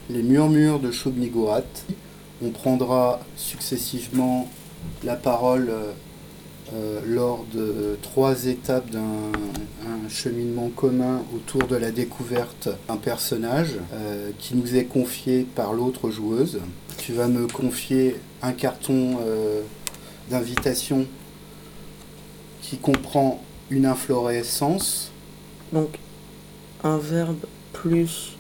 les murmures de Shub-Niggurath. On prendra successivement la parole lors de 3 étapes d'un cheminement commun autour de la découverte d'un personnage qui nous est confié par l'autre joueuse. Tu vas me confier un carton d'invitation qui comprend une inflorescence. Donc, un verbe plus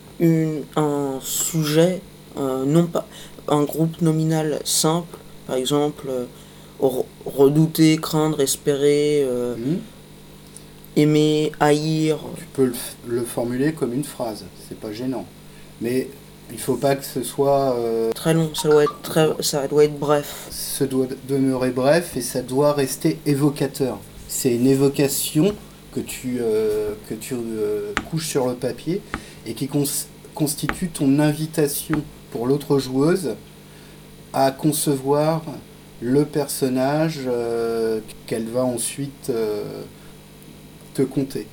un sujet, non pas un groupe nominal simple, par exemple redouter, craindre, espérer, aimer, haïr. Tu peux le formuler comme une phrase, c'est pas gênant. Mais il faut pas que ce soit très long, ça doit être bref. Ça doit demeurer bref et ça doit rester évocateur. C'est une évocation que tu couches sur le papier et qui constitue ton invitation pour l'autre joueuse à concevoir le personnage qu'elle va ensuite te conter.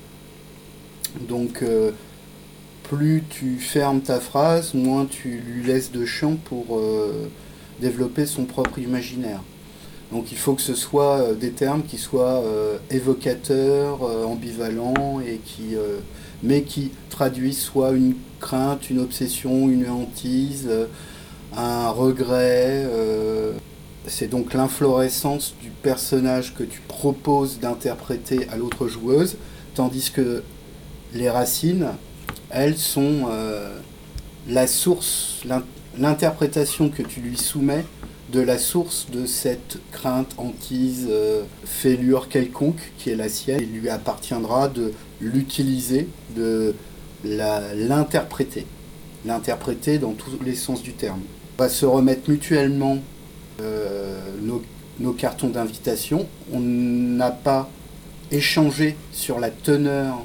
Donc plus tu fermes ta phrase, moins tu lui laisses de champ pour développer son propre imaginaire. Donc il faut que ce soit des termes qui soient évocateurs, ambivalents, et mais qui traduisent soit une crainte, une obsession, une hantise, un regret. C'est donc l'inflorescence du personnage que tu proposes d'interpréter à l'autre joueuse, tandis que les racines, elles sont la source, l'interprétation que tu lui soumets de la source de cette crainte, hantise, fêlure quelconque qui est la sienne. Il lui appartiendra de l'utiliser, de l'interpréter dans tous les sens du terme. On va se remettre mutuellement nos cartons d'invitation. On n'a pas échangé sur la teneur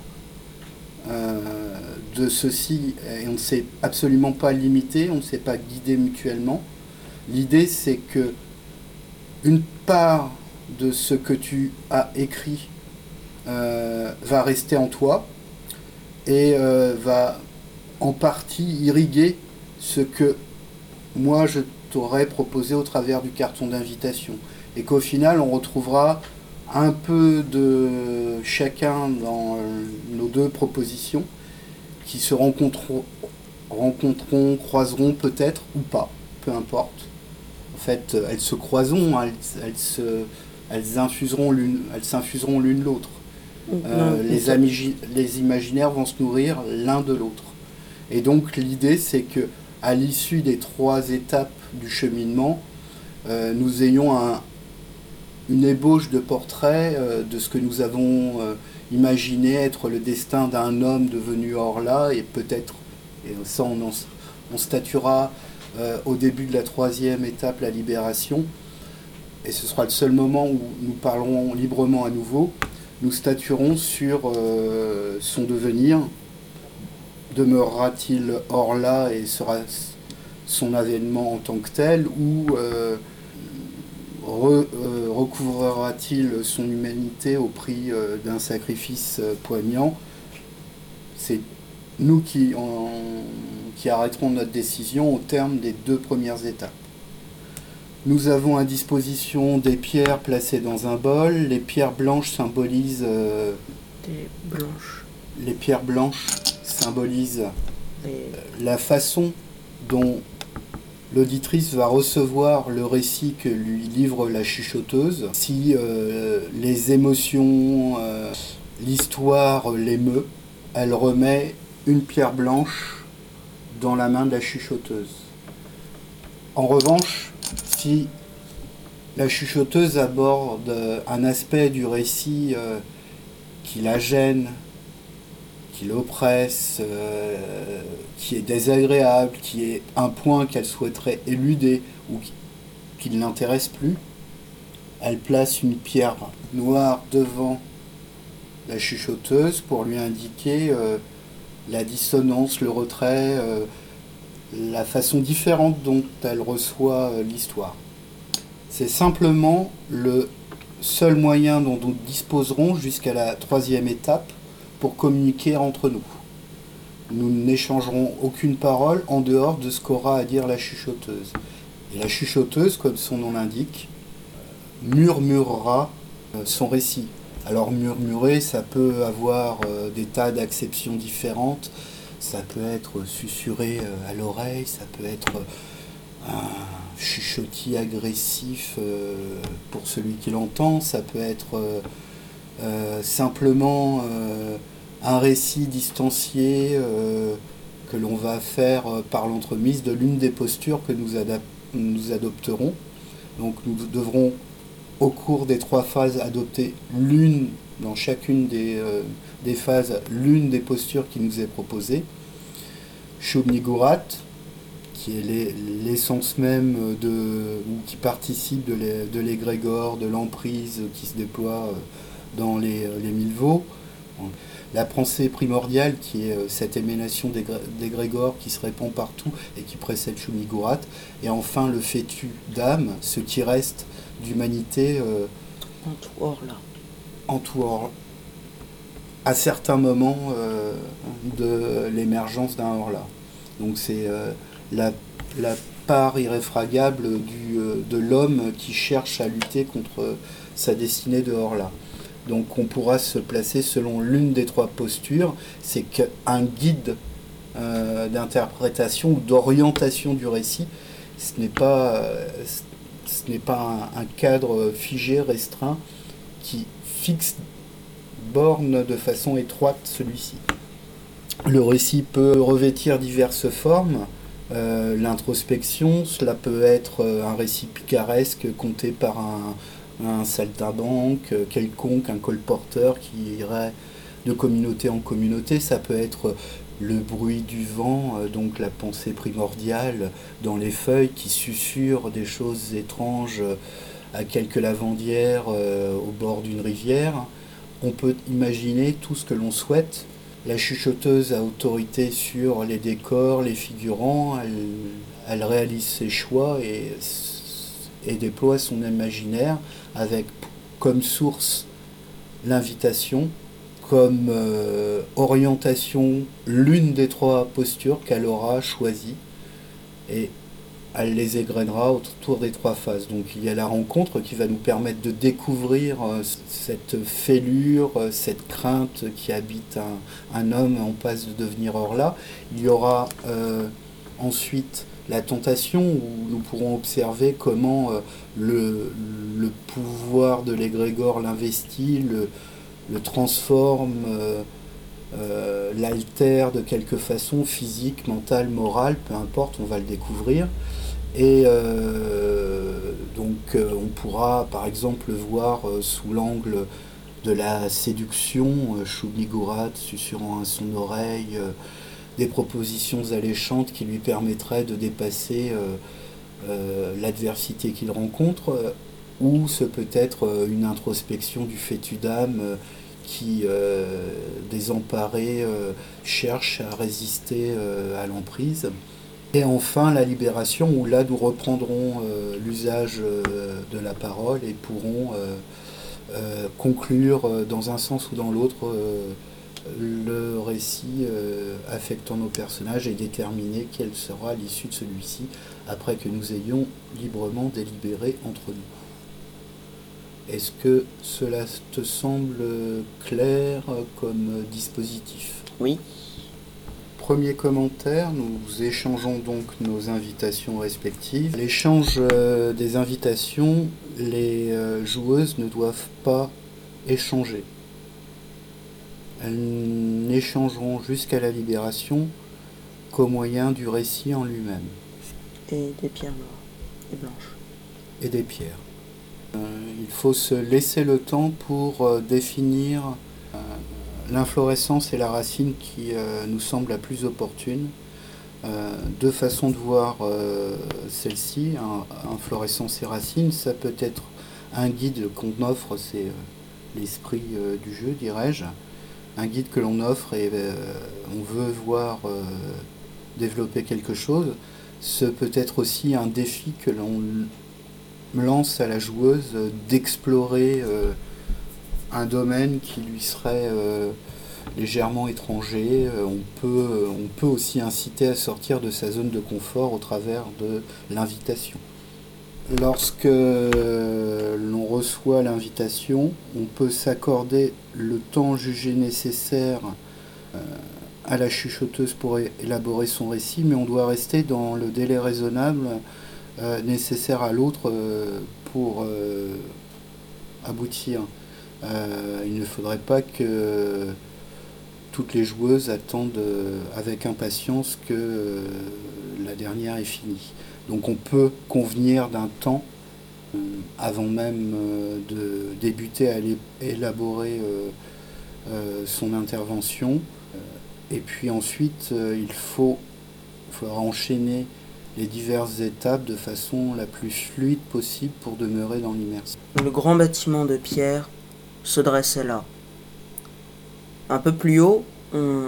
de ceci et on ne s'est absolument pas limité, on ne s'est pas guidé mutuellement. L'idée, c'est que une part de ce que tu as écrit va rester en toi et va en partie irriguer ce que moi je t'aurais proposé au travers du carton d'invitation. Et qu'au final, on retrouvera un peu de chacun dans nos 2 propositions qui se rencontreront, croiseront peut-être ou pas, peu importe. En fait, elles se croiseront, elles s'infuseront l'une l'autre. Les imaginaires vont se nourrir l'un de l'autre. Et donc l'idée, c'est que à l'issue des 3 étapes du cheminement, nous ayons une ébauche de portrait de ce que nous avons imaginé être le destin d'un homme devenu Orla, et peut-être, et ça on statuera au début de la 3e étape, la libération, et ce sera le seul moment où nous parlerons librement à nouveau. Nous statuerons sur son devenir. Demeurera-t-il Orla et sera son avènement en tant que tel, ou recouvrera-t-il son humanité au prix d'un sacrifice poignant? C'est nous qui arrêterons notre décision au terme des 2 premières étapes. Nous avons à disposition des pierres placées dans un bol. Les pierres blanches symbolisent... Les pierres blanches symbolisent la façon dont l'auditrice va recevoir le récit que lui livre la chuchoteuse. Si les émotions, l'histoire l'émeut, elle remet une pierre blanche dans la main de la chuchoteuse. En revanche, si la chuchoteuse aborde un aspect du récit qui la gêne, qui l'oppresse, qui est désagréable, qui est un point qu'elle souhaiterait éluder ou qui ne l'intéresse plus, elle place une pierre noire devant la chuchoteuse pour lui indiquer la dissonance, le retrait, la façon différente dont elle reçoit l'histoire. C'est simplement le seul moyen dont nous disposerons jusqu'à la 3e étape pour communiquer entre nous. nous n'échangerons aucune parole en dehors de ce qu'aura à dire la chuchoteuse. Et la chuchoteuse, comme son nom l'indique, murmurera son récit. Alors murmurer, ça peut avoir des tas d'acceptions différentes. Ça peut être susurré à l'oreille, ça peut être un chuchotis agressif pour celui qui l'entend, ça peut être simplement un récit distancié que l'on va faire par l'entremise de l'une des postures que nous adopterons. Donc nous devrons au cours des 3 phases adopter dans chacune des phases l'une des postures qui nous est proposée. Shub-Nigurat, qui est l'essence même ou qui participe de l'égrégore, de l'emprise qui se déploie dans les milvaux. La pensée primordiale, qui est cette émanation d'égrégore qui se répand partout et qui précède Shub-Nigurat. Et enfin le fétu d'âme, ce qui reste d'humanité En tout Horla. en tout Horla, à certains moments de l'émergence d'un Horla. Donc c'est la part irréfragable de l'homme qui cherche à lutter contre sa destinée de Horla. Donc on pourra se placer selon l'une des 3 postures, c'est qu'un guide d'interprétation ou d'orientation du récit, ce n'est pas un cadre figé, restreint, qui fixe, borne de façon étroite celui-ci. Le récit peut revêtir diverses formes. L'introspection, cela peut être un récit picaresque conté par un saltimbanque quelconque, un colporteur qui irait de communauté en communauté. Ça peut être le bruit du vent, donc la pensée primordiale dans les feuilles qui susurrent des choses étranges à quelques lavandières au bord d'une rivière. On peut imaginer tout ce que l'on souhaite. La chuchoteuse a autorité sur les décors, les figurants, elle réalise ses choix et déploie son imaginaire avec comme source l'invitation, comme orientation l'une des 3 postures qu'elle aura choisies, et elle les égrènera autour des 3 phases. Donc il y a la rencontre qui va nous permettre de découvrir cette fêlure, cette crainte qui habite un homme en passe de devenir Horla. Il y aura ensuite la tentation, où nous pourrons observer comment le pouvoir de l'égrégore l'investit, le transforme, l'altère de quelque façon, physique, mentale, morale, peu importe, on va le découvrir. Et donc on pourra par exemple voir sous l'angle de la séduction, Shub-Nigurat susurrant à son oreille des propositions alléchantes qui lui permettraient de dépasser l'adversité qu'il rencontre, ou ce peut être une introspection du fétu d'âme qui, désemparé, cherche à résister à l'emprise. Et enfin la libération, où là nous reprendrons l'usage de la parole et pourrons conclure dans un sens ou dans l'autre le récit affectant nos personnages et déterminer quelle sera l'issue de celui-ci après que nous ayons librement délibéré entre nous. Est-ce que cela te semble clair comme dispositif ? Oui. Premier commentaire, nous échangeons donc nos invitations respectives. L'échange des invitations, les joueuses ne doivent pas échanger. Elles n'échangeront jusqu'à la libération qu'au moyen du récit en lui-même. Et des pierres noires et blanches. Et des pierres. Il faut se laisser le temps pour définir l'inflorescence et la racine qui nous semble la plus opportune. 2 façons de voir celle-ci, inflorescence et racine. Ça peut être un guide qu'on offre, c'est l'esprit du jeu, dirais-je. Un guide que l'on offre et on veut voir développer quelque chose. Ce peut être aussi un défi que l'on lance à la joueuse d'explorer un domaine qui lui serait légèrement étranger. On peut aussi inciter à sortir de sa zone de confort au travers de l'invitation. Lorsque l'on reçoit l'invitation, on peut s'accorder le temps jugé nécessaire à la chuchoteuse pour élaborer son récit, mais on doit rester dans le délai raisonnable nécessaire à l'autre pour aboutir. Il ne faudrait pas que toutes les joueuses attendent avec impatience que la dernière ait fini. Donc on peut convenir d'un temps avant même de débuter à élaborer son intervention. Et puis ensuite, il faudra enchaîner les diverses étapes de façon la plus fluide possible pour demeurer dans l'immersion. Le grand bâtiment de pierre se dressait là. Un peu plus haut, on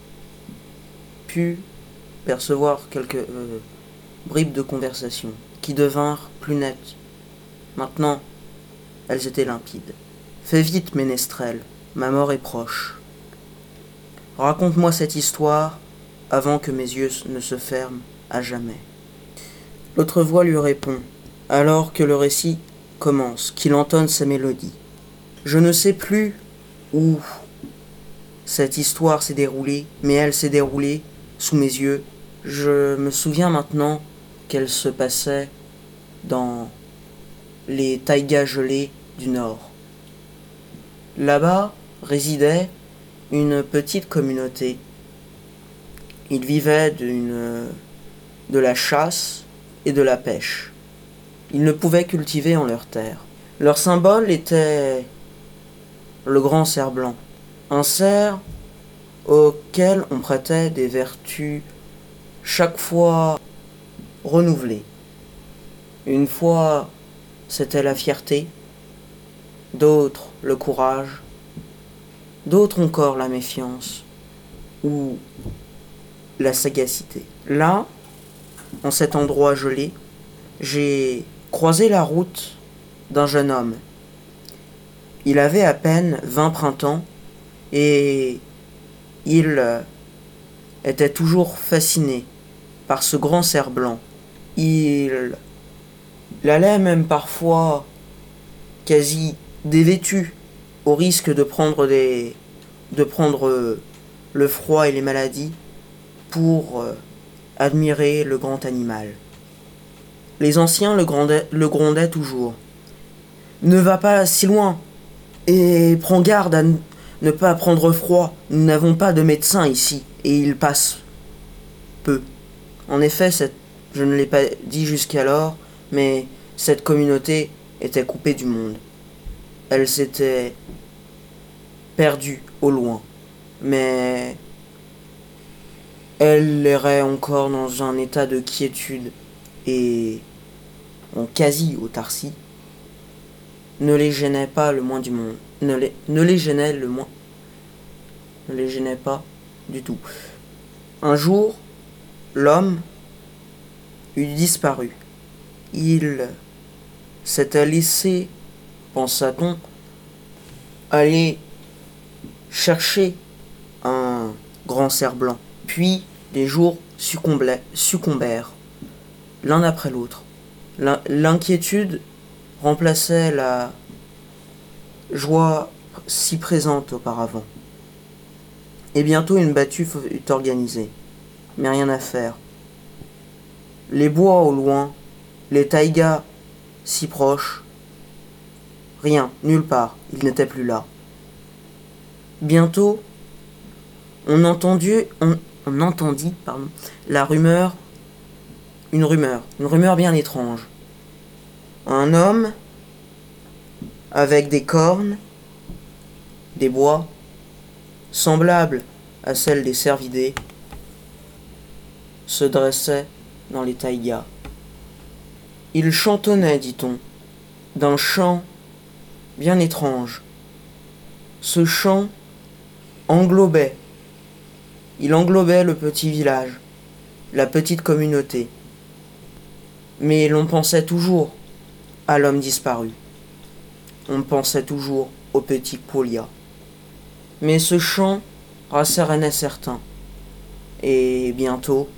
put percevoir quelques bribes de conversation qui devinrent plus nettes. Maintenant, elles étaient limpides. Fais vite, ménestrel, ma mort est proche. Raconte-moi cette histoire avant que mes yeux ne se ferment à jamais. L'autre voix lui répond, alors que le récit commence, qu'il entonne sa mélodie. Je ne sais plus où cette histoire s'est déroulée, mais elle s'est déroulée sous mes yeux. Je me souviens maintenant qu'elle se passait dans les taïgas gelées du Nord. Là-bas résidait une petite communauté. Ils vivaient de la chasse et de la pêche. Ils ne pouvaient cultiver en leur terre. Leur symbole était le grand cerf blanc. Un cerf auquel on prêtait des vertus chaque fois renouvelées. Une fois, c'était la fierté, d'autres, le courage, d'autres encore, la méfiance ou la sagacité. Là, en cet endroit gelé, j'ai croisé la route d'un jeune homme. Il avait à peine 20 printemps et il était toujours fasciné par ce grand cerf blanc. Il allait même parfois quasi dévêtu au risque de prendre le froid et les maladies pour admirer le grand animal. Les anciens le grondaient toujours. Ne va pas si loin et prends garde à ne pas prendre froid. Nous n'avons pas de médecin ici et il passe peu. En effet, je ne l'ai pas dit jusqu'alors, mais cette communauté était coupée du monde. Elle s'était perdue au loin, mais elle errait encore dans un état de quiétude et en quasi-autarcie. Ne les gênait pas le moins du monde. Ne les gênait pas du tout. Un jour, l'homme eut disparu. Il s'était laissé, pensa-t-on, aller chercher un grand cerf blanc. Puis les jours succombèrent, l'un après l'autre. L'inquiétude remplaçait la joie si présente auparavant. Et bientôt une battue fut organisée. Mais rien à faire. Les bois au loin, les taïgas si proches. Rien, nulle part, ils n'étaient plus là. Bientôt, on entendit une rumeur bien étrange. Un homme avec des cornes, des bois, semblables à celles des cervidés, se dressait dans les taïgas. Il chantonnait, dit-on, d'un chant bien étrange. Ce chant englobait le petit village, la petite communauté. Mais l'on pensait toujours à l'homme disparu. On pensait toujours au petit Paulia. Mais ce chant Raseren est certain. Et bientôt,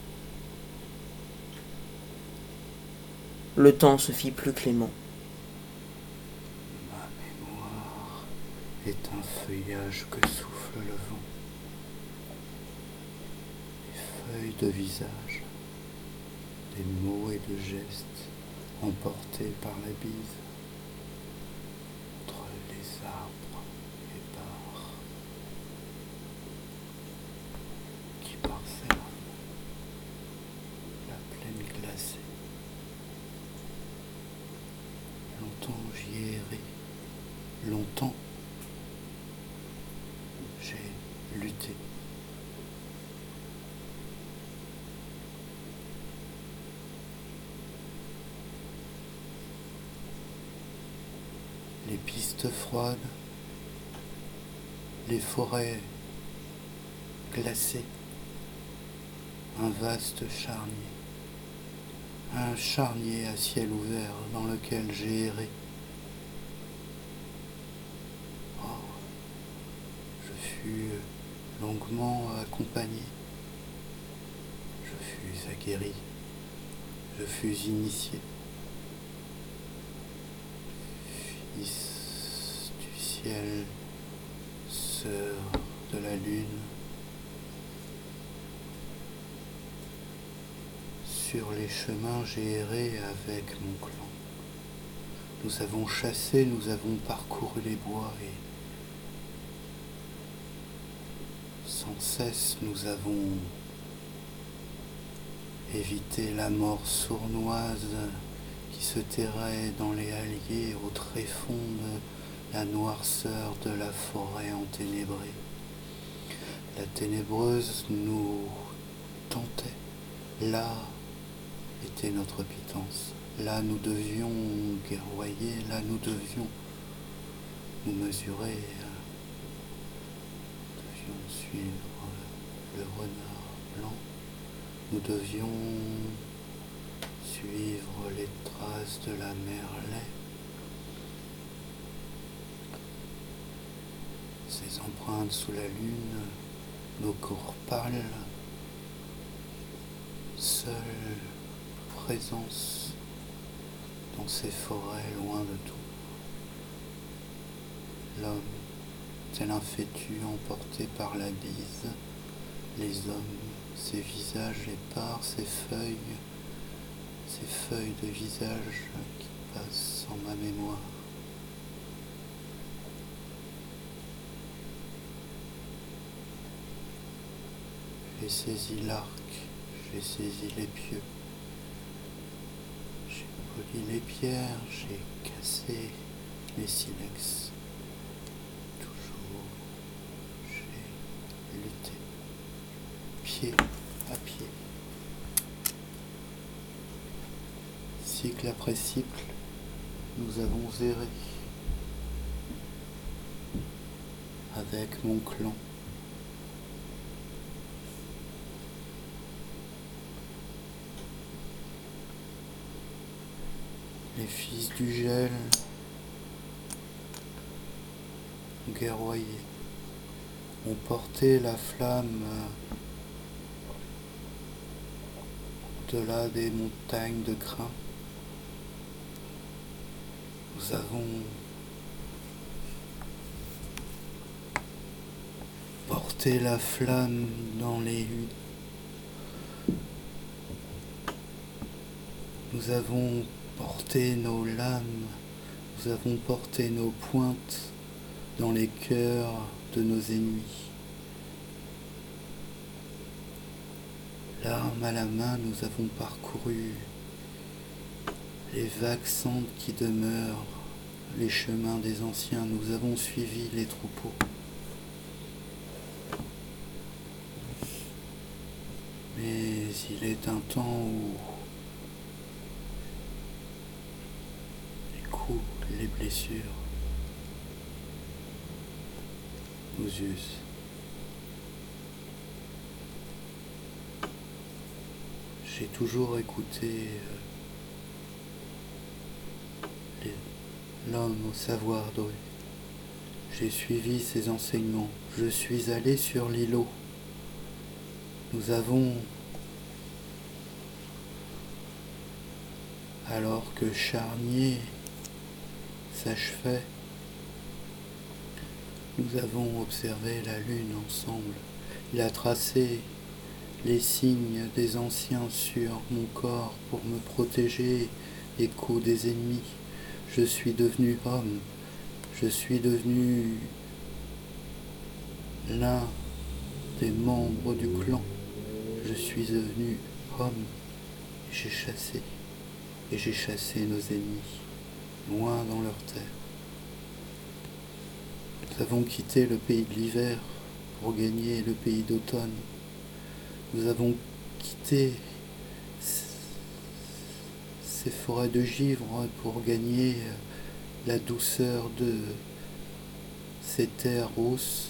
le temps se fit plus clément. Ma mémoire est un feuillage que souffle le vent. Des feuilles de visage, des mots et de gestes emportés par la bise. Entre les arbres épars qui parsèment la plaine glacée. Longtemps j'y ai erré, longtemps j'ai lutté. Les pistes froides, les forêts glacées, un vaste charnier, un charnier à ciel ouvert dans lequel j'ai erré. Oh, je fus longuement accompagné, je fus aguerri, je fus initié. Fils du ciel, sœur de la lune, sur les chemins j'ai erré avec mon clan. Nous avons chassé, nous avons parcouru les bois et sans cesse nous avons évité la mort sournoise qui se terrait dans les halliers au tréfonds de la noirceur de la forêt enténébrée. La ténébreuse nous tentait. Là était notre pitance. Là nous devions guerroyer, là nous devions nous mesurer, nous devions suivre le renard blanc, nous devions suivre les traces de la merlet, ces empreintes sous la lune, nos corps pâles, seule présence dans ces forêts loin de tout. L'homme, tel un fétu emporté par la bise, les hommes, ces visages épars, ces feuilles de visage qui passent en ma mémoire. J'ai saisi l'arc, j'ai saisi les pieux, j'ai poli les pierres, j'ai cassé les silex. Toujours, j'ai lutté, pied à pied. Cycle après cycle, nous avons erré avec mon clan. Les fils du gel ont guerroyé, ont porté la flamme au-delà des montagnes de crin. Nous avons porté la flamme dans les huttes. Nous avons porté nos lames, nous avons porté nos pointes dans les cœurs de nos ennemis. L'arme à la main, nous avons parcouru les vagues cendres qui demeurent, les chemins des anciens, nous avons suivi les troupeaux. Mais il est un temps où les coups, les blessures nous usent. J'ai toujours écouté l'homme au savoir doué. J'ai suivi ses enseignements. Je suis allé sur l'îlot. Nous avons, alors que Charnier s'achevait, nous avons observé la lune ensemble. Il a tracé les signes des anciens sur mon corps pour me protéger des coups des ennemis. Je suis devenu homme. Je suis devenu l'un des membres du clan. Je suis devenu homme. J'ai chassé. Et j'ai chassé nos ennemis, loin dans leur terre. Nous avons quitté le pays de l'hiver pour gagner le pays d'automne. Nous avons quitté ces forêts de givre pour gagner la douceur de ces terres rousses.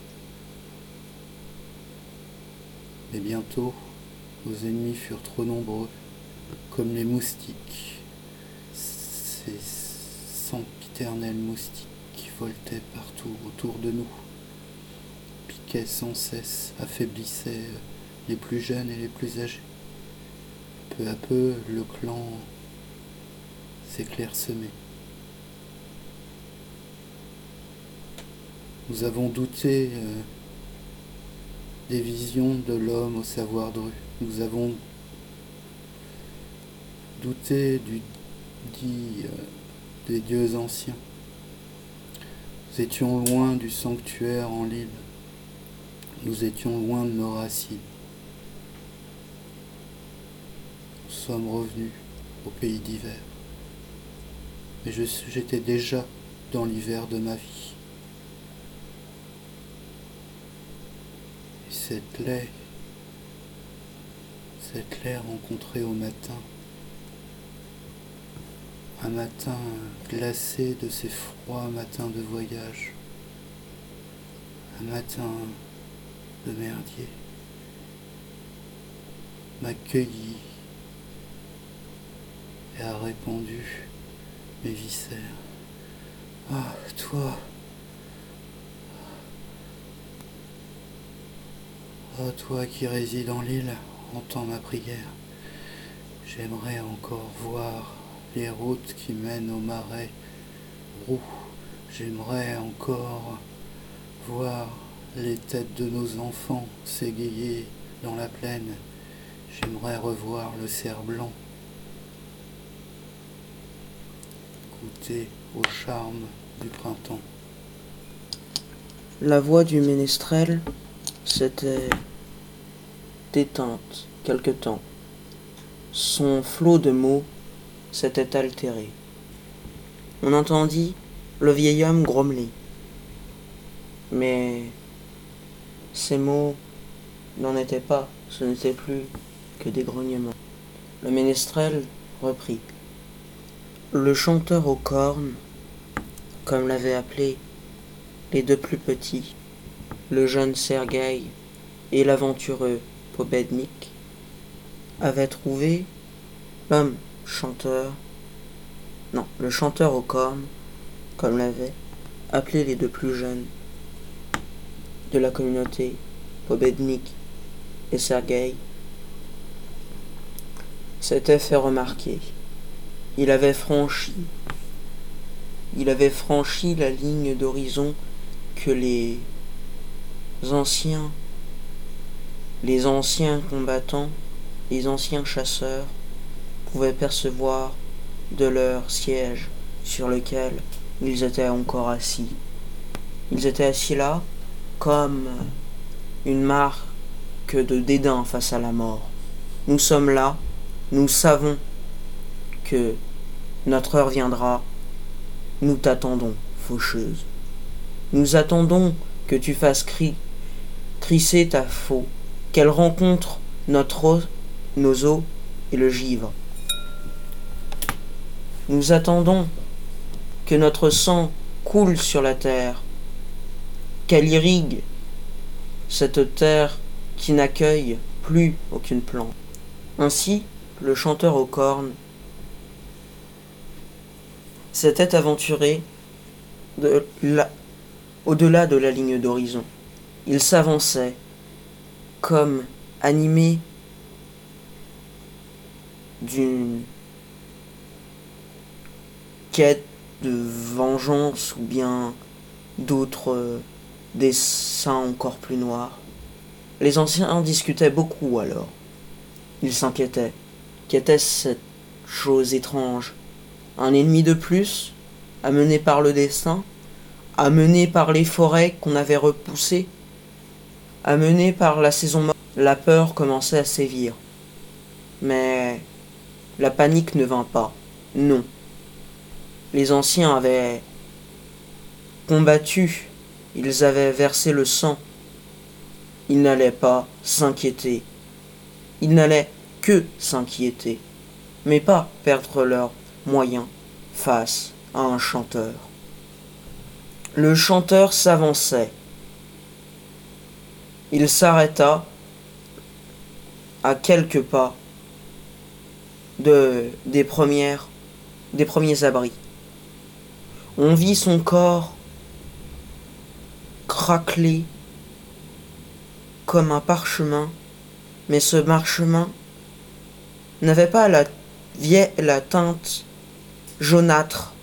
Mais bientôt, nos ennemis furent trop nombreux, comme les moustiques, ces sempiternels moustiques qui voletaient partout autour de nous, piquaient sans cesse, affaiblissaient les plus jeunes et les plus âgés. Peu à peu, le clan s'est clairsemé. Nous avons douté des visions de l'homme au savoir dru. Nous avons douté des dieux anciens. Nous étions loin du sanctuaire en l'île. Nous étions loin de nos racines. Nous sommes revenus au pays d'hiver. Mais j'étais déjà dans l'hiver de ma vie. Et cette laie rencontrée au matin, un matin glacé de ces froids matins de voyage, un matin de merdier, m'accueillit et a répandu mes viscères. Ah, toi, oh, toi qui résides en l'île, entends ma prière. J'aimerais encore voir les routes qui mènent au marais roux. J'aimerais encore voir les têtes de nos enfants s'égayer dans la plaine. J'aimerais revoir le cerf blanc, goûter au charme du printemps. La voix du ménestrel s'était éteinte quelque temps. Son flot de mots s'était altéré. On entendit le vieil homme grommeler. Mais ces mots n'en étaient pas, ce n'était plus que des grognements. Le ménestrel reprit. Le chanteur aux cornes, comme l'avaient appelé les deux plus petits, le jeune Sergueï et l'aventureux Pobednik, avaient trouvé l'homme chanteur, non, le chanteur aux cornes, comme l'avaient appelé les deux plus jeunes de la communauté, Pobednik et Sergueï, s'était fait remarquer. Il avait franchi la ligne d'horizon que les anciens combattants, les anciens chasseurs pouvaient percevoir de leur siège sur lequel ils étaient encore assis. Ils étaient assis là comme une marque de dédain face à la mort. Nous sommes là, nous savons que notre heure viendra, nous t'attendons, faucheuse. Nous attendons que tu fasses crisser ta faux, qu'elle rencontre nos os et le givre. Nous attendons que notre sang coule sur la terre, qu'elle irrigue cette terre qui n'accueille plus aucune plante. Ainsi, le chanteur aux cornes s'était aventuré au-delà de la ligne d'horizon. Ils s'avançaient, comme animés d'une quête de vengeance ou bien d'autres desseins encore plus noirs. Les anciens discutaient beaucoup alors. Ils s'inquiétaient. Qu'était-ce cette chose étrange? Un ennemi de plus, amené par le destin, amené par les forêts qu'on avait repoussées, amené par la saison morte. La peur commençait à sévir. Mais la panique ne vint pas. Non. Les anciens avaient combattu, ils avaient versé le sang. Ils n'allaient pas s'inquiéter. Ils n'allaient que s'inquiéter, mais pas perdre leurs moyens face à un chanteur. Le chanteur s'avançait. Il s'arrêta à quelques pas des premiers abris. On vit son corps craqueler comme un parchemin, mais ce parchemin n'avait pas la teinte jaunâtre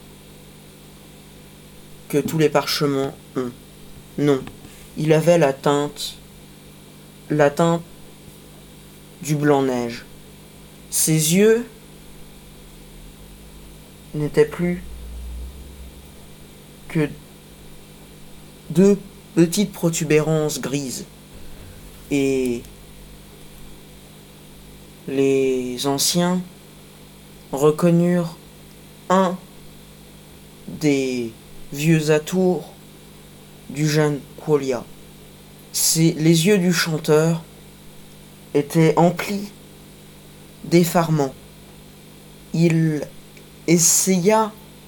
que tous les parchemins ont. Non, il avait la teinte du blanc-neige. Ses yeux n'étaient plus que deux petites protubérances grises. Et les anciens reconnurent un des vieux atours du jeune Quolia. Les yeux du chanteur étaient emplis d'effarement. Il essaya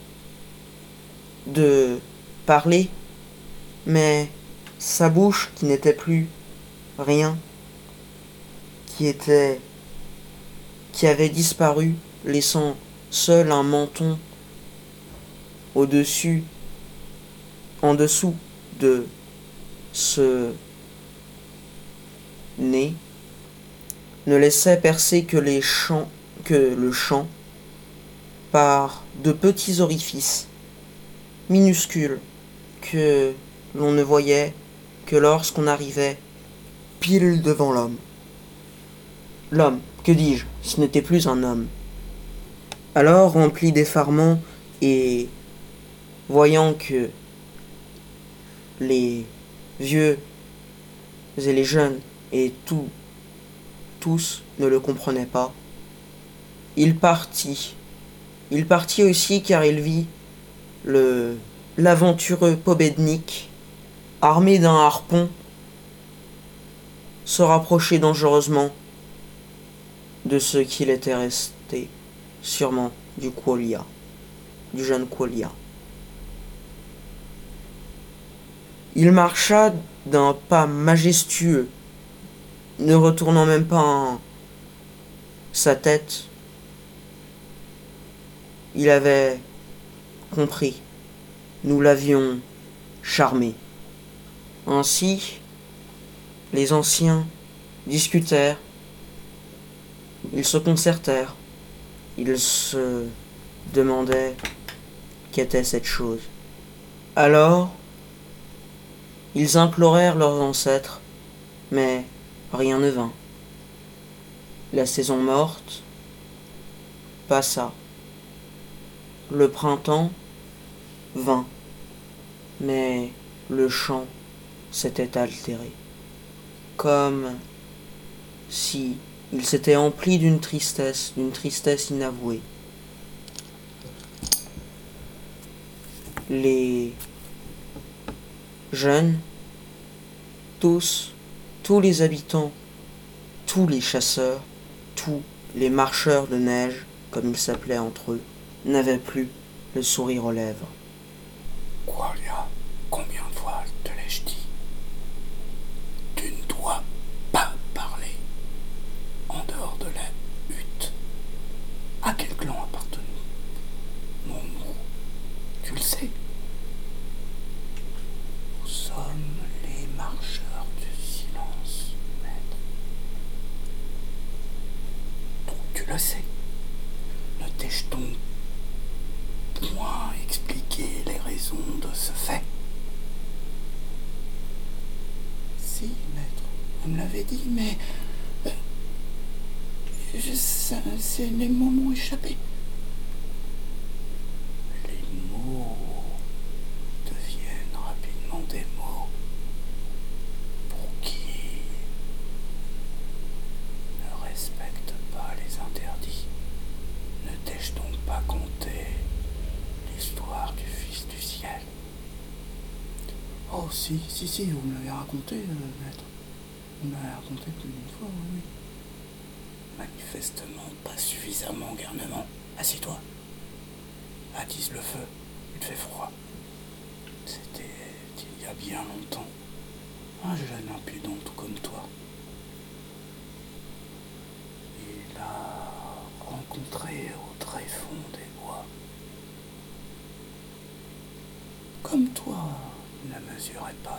de parler, mais sa bouche, qui n'était plus rien, qui avait disparu, laissant seul un menton en dessous de ce nez, ne laissait percer que le chant par de petits orifices minuscules que l'on ne voyait que lorsqu'on arrivait pile devant l'homme. L'homme, que dis-je, ce n'était plus un homme. Alors, rempli d'effarement et voyant que les vieux et les jeunes et tous ne le comprenaient pas, il partit. Il partit aussi car il vit l'aventureux Pobednik, armé d'un harpon, se rapprocher dangereusement de ce qu'il était resté, sûrement du jeune Quolia. Il marcha d'un pas majestueux, ne retournant même pas sa tête. Il avait compris. Nous l'avions charmé. Ainsi, les anciens discutèrent, ils se concertèrent, ils se demandaient qu'était cette chose. Alors, ils implorèrent leurs ancêtres, mais rien ne vint. La saison morte passa. Le printemps vint, mais le chant s'était altéré, comme si il s'était empli d'une tristesse inavouée. Les jeunes, tous les habitants, tous les chasseurs, tous les marcheurs de neige, comme ils s'appelaient entre eux, n'avaient plus le sourire aux lèvres. Quolia, combien de fois te l'ai-je dit? Tu ne dois pas parler en dehors de la hutte. À quel clan appartenons? Mon mot, tu le sais. t'ai-je donc point expliqué les raisons de ce fait? Si, maître, vous me l'avez dit, mais... les mots m'ont échappé. Les mots deviennent rapidement des mots pour qui ne respecte pas les interdits. Ne t'ai-je donc pas conté l'histoire du Fils du ciel? Oh, si, vous me l'avez raconté, maître. Vous me l'avez raconté plus d'une fois, oui. Manifestement pas suffisamment garnement. Assieds-toi. Attise le feu, il te fait froid. C'était il y a bien longtemps. Un jeune impudent tout comme toi. Il a rencontré au tréfonds des bois. Comme toi, il ne mesurait pas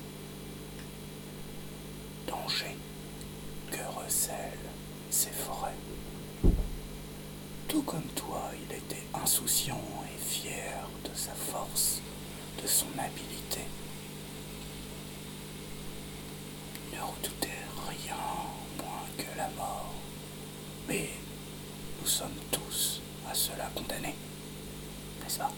les dangers que recèlent ces forêts. Tout comme toi, il était insouciant et fier de sa force, de son habileté. Il ne redoutait rien moins que la mort. Mais nous sommes tous à cela condamnés, n'est-ce pas?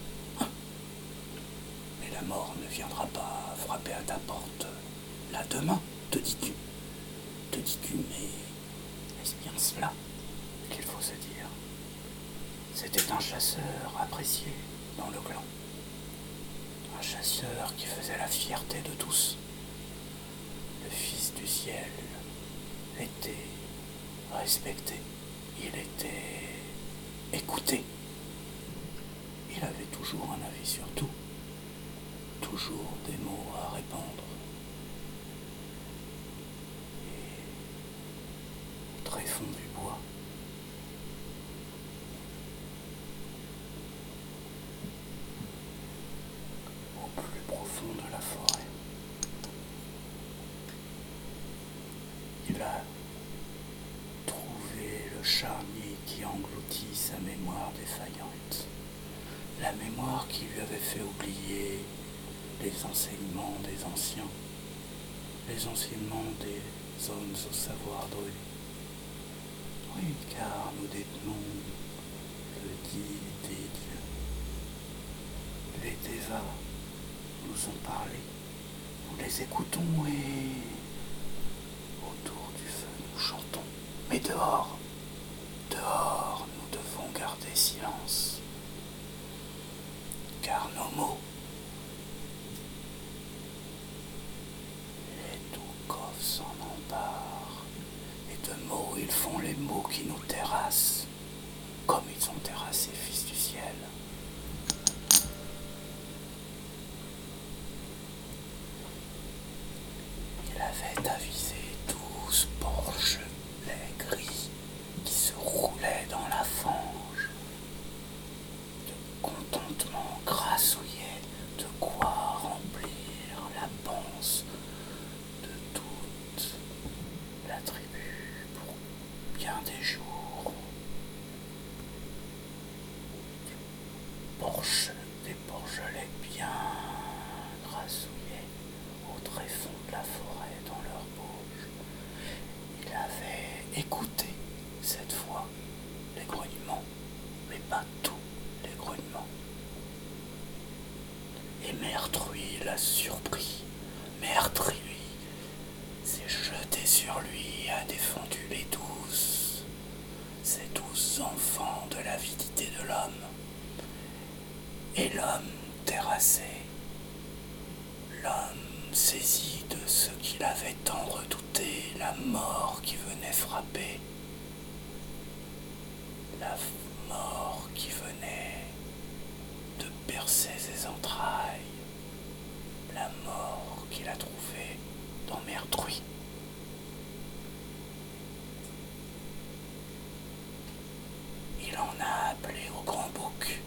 Mais la mort ne viendra pas frapper à ta porte là demain, te dis-tu. Mais est-ce bien cela qu'il faut se dire? C'était un chasseur apprécié dans le clan. Un chasseur qui faisait la fierté de tous. Le Fils du ciel était respecté. Il était écouté. Il avait toujours un avis sur tout. Toujours des mots à répandre. Tréfonds du bois. Au plus profond de la forêt. Il a trouvé le charnier qui engloutit sa mémoire défaillante. La mémoire qui lui avait fait oublier les enseignements des anciens, les enseignements des hommes au savoir dreux. Oui, car nous détenons le dit des dieux. Les Devas nous ont parlé, nous les écoutons et autour du feu nous chantons. Mais dehors, nous devons garder silence, car nos mots, les Doukhov s'en emparent. Et de mots, ils font les mots qui nous terrassent, comme ils ont terrassé Fils du ciel. Il avait avisé 12 porches, les gris, qui se roulaient dans la fange. De contentement grassouillait, de quoi remplir la panse de toute la tribu pour bien des jours. Des porgelets bien grassouillés au tréfonds de la forêt dans leur bouche. Il avait écouté cette fois les grognements, mais pas tous les grognements. Et Mère Truie l'a surpris. Mère Truie s'est jetée sur lui et a défendu ces 12 enfants de l'avidité de l'homme. Et l'homme terrassé, l'homme saisi de ce qu'il avait tant redouté, la mort qui venait frapper, la mort qui venait de percer ses entrailles, la mort qu'il a trouvée dans Mère Truie. Il en a appelé au grand bouc.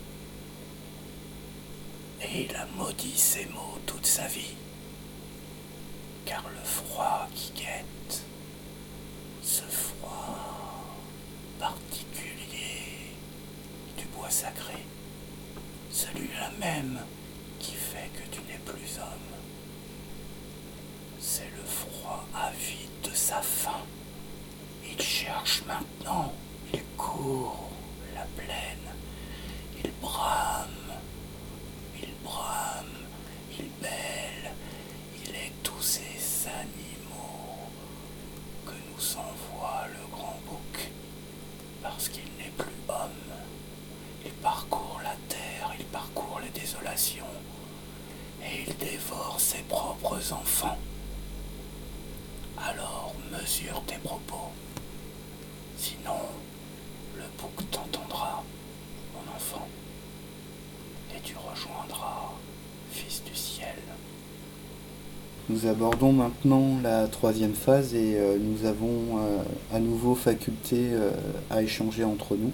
Et il a maudit ces mots toute sa vie, car le froid qui guette, ce froid particulier bois sacré, celui-là même qui fait que tu n'es plus homme. C'est le froid avide de sa faim. Il cherche maintenant, il court la plaine, il brame, il bêle, il est tous ces animaux que nous envoie le grand bouc, parce qu'il n'est plus homme. Il parcourt la terre, il parcourt les désolations, et il dévore ses propres enfants. Alors mesure tes propos, sinon le bouc t'entendra, mon enfant, et tu rejoindras, fils du ciel. Nous abordons maintenant la troisième phase et nous avons à nouveau faculté à échanger entre nous.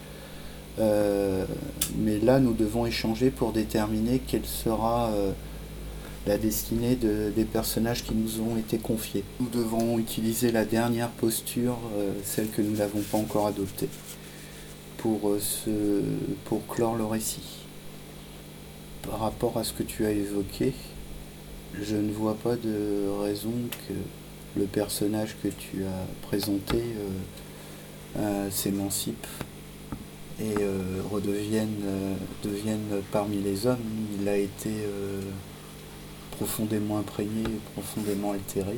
Mais là, nous devons échanger pour déterminer quelle sera la destinée des personnages qui nous ont été confiés. Nous devons utiliser la dernière posture, celle que nous n'avons pas encore adoptée, pour clore le récit. Par rapport à ce que tu as évoqué, je ne vois pas de raison que le personnage que tu as présenté s'émancipe et devienne parmi les hommes. Il a été profondément imprégné, profondément altéré.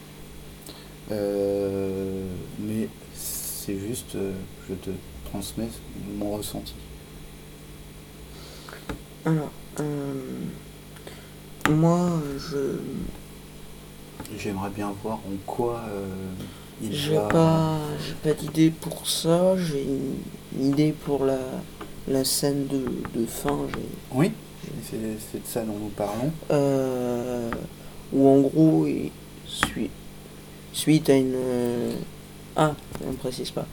Mais c'est juste, je te transmets mon ressenti. Alors, moi, j'aimerais bien voir en quoi il j'ai va... pas d'idée pour ça. J'ai une idée pour la scène de fin. Oui, c'est de ça dont nous parlons. Où en gros, suite à une... on ne précise pas.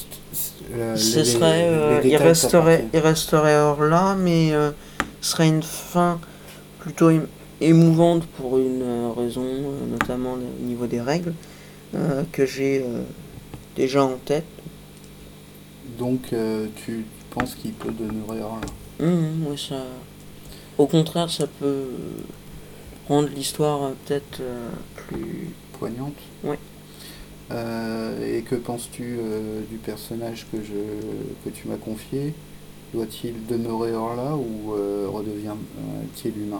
Il resterait hors là, mais ce serait une fin plutôt émouvante pour une raison, notamment au niveau des règles, que j'ai déjà en tête. Donc tu penses qu'il peut demeurer hors là? Oui, ça... Au contraire, ça peut rendre l'histoire peut-être plus... poignante. Oui. Et que penses-tu du personnage que tu m'as confié? Doit-il demeurer hors là ou redevient-il humain?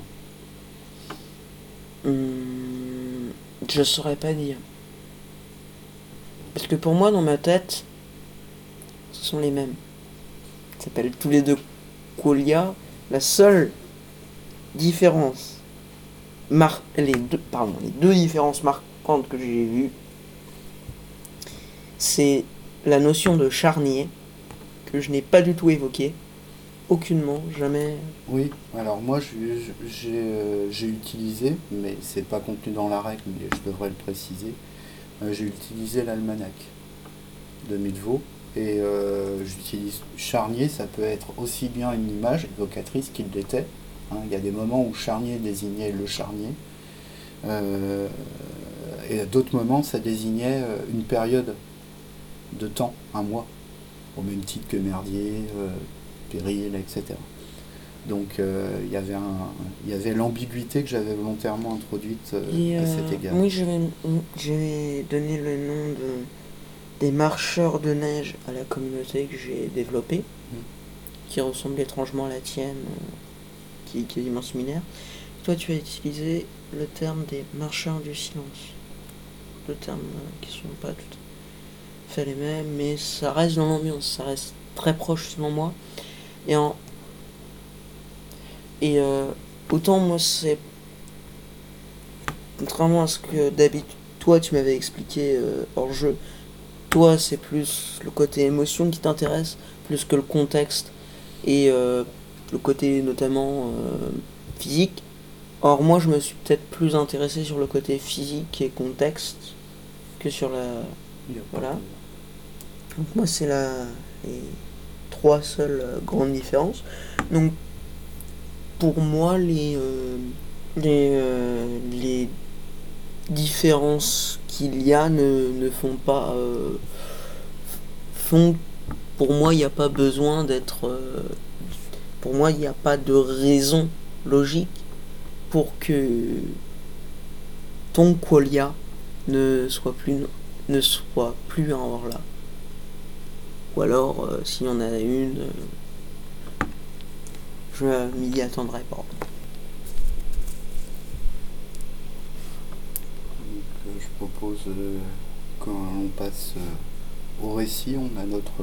Je saurais pas dire. Parce que pour moi, dans ma tête, ce sont les mêmes. Ils s'appellent tous les deux Quolia. La seule différence, les deux différences marquantes que j'ai vues, c'est la notion de charnier, que je n'ai pas du tout évoquée, aucunement, jamais. Oui, alors moi j'ai utilisé, mais c'est pas contenu dans la règle, mais je devrais le préciser, j'ai utilisé l'almanach de Milvaux, et j'utilise charnier, ça peut être aussi bien une image évocatrice qu'il l'était. Il y a des moments où charnier désignait le charnier, et à d'autres moments ça désignait une période de temps, un mois, au même titre que merdier, péril, etc. Donc il y avait l'ambiguïté que j'avais volontairement introduite à cet égard. Oui, je vais donner le nom des marcheurs de neige à la communauté que j'ai développée, qui ressemble étrangement à la tienne, qui est quasiment similaire. Toi, tu as utilisé le terme des marcheurs du silence. Deux termes qui sont pas tout à fait les mêmes, mais ça reste dans l'ambiance, ça reste très proche selon moi. Et autant moi c'est, contrairement à ce que d'habitude toi tu m'avais expliqué hors jeu, toi c'est plus le côté émotion qui t'intéresse plus que le contexte et le côté notamment physique. Or moi je me suis peut-être plus intéressé sur le côté physique et contexte que sur la... Voilà. Donc moi c'est les trois seules grandes différences. Donc pour moi les différences qu'il y a ne font pas font pour moi, il n'y a pas besoin d'être... pour moi, il n'y a pas de raison logique pour que ton qualia ne soit plus un Horla. Ou alors, s'il y en a une, je m'y attendrai pas. Donc, je propose quand on passe au récit, on a notre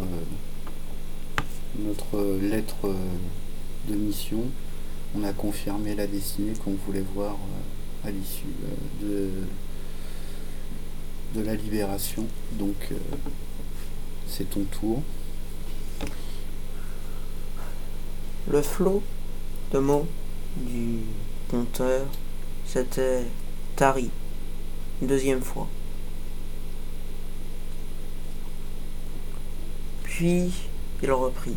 lettre de mission. On a confirmé la destinée qu'on voulait voir à l'issue de la libération. Donc c'est ton tour. Le flot de mots du conteur s'était tari une deuxième fois. Puis il reprit.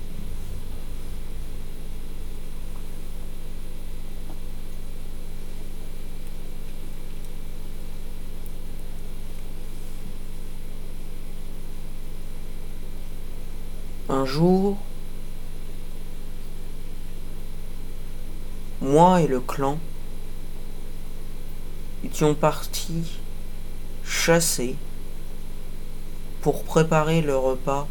Un jour, moi et le clan étions partis chasser pour préparer le repas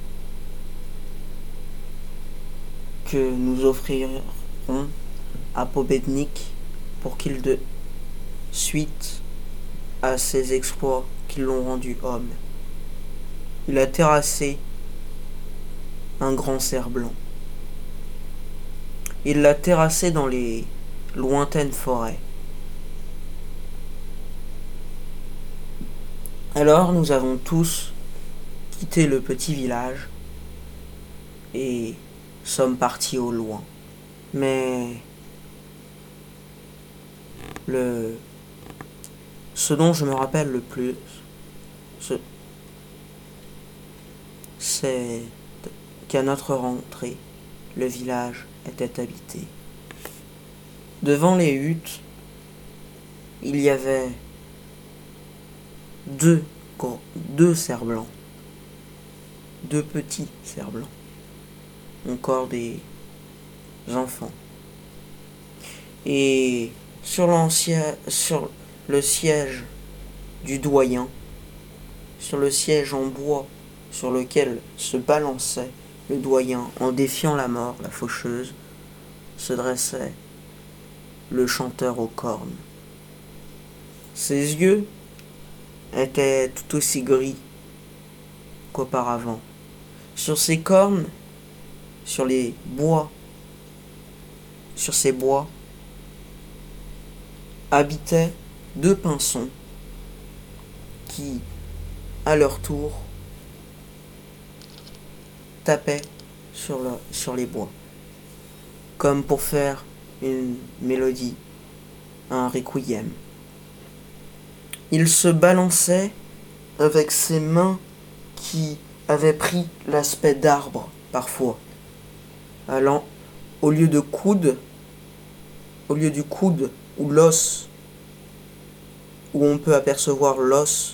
que nous offrirons à Pobednik pour qu'il de suite à ses exploits qui l'ont rendu homme. Il a terrassé un grand cerf blanc. Il l'a terrassé dans les lointaines forêts. Alors nous avons tous quitté le petit village et sommes partis au loin. Mais ce dont je me rappelle le plus, c'est qu'à notre rentrée, le village était habité. Devant les huttes, il y avait deux cerfs blancs, deux petits cerfs blancs, encore des enfants. Et sur le siège du doyen, sur le siège en bois sur lequel se balançait le doyen en défiant la mort, la faucheuse, se dressait le chanteur aux cornes. Ses yeux étaient tout aussi gris qu'auparavant. Sur ses cornes, sur ces bois, habitaient deux pinsons qui, à leur tour, tapaient sur les bois, comme pour faire une mélodie, un requiem. Il se balançait avec ses mains qui avaient pris l'aspect d'arbres parfois, allant au lieu du coude ou l'os, où on peut apercevoir l'os,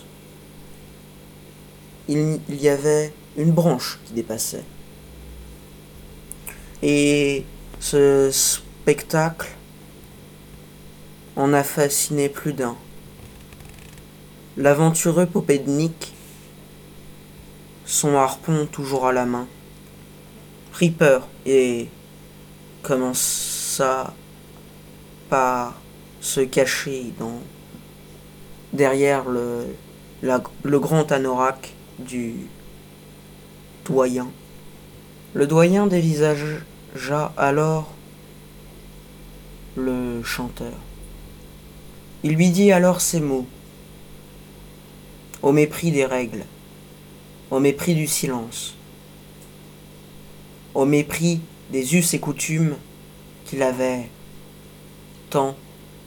il y avait une branche qui dépassait. Et ce spectacle en a fasciné plus d'un. L'aventureux Pobednik, son harpon toujours à la main, prit peur et commença par se cacher derrière le grand anorak du doyen. Le doyen dévisagea alors le chanteur. Il lui dit alors ces mots, au mépris des règles, au mépris du silence, au mépris des us et coutumes qu'il avait tant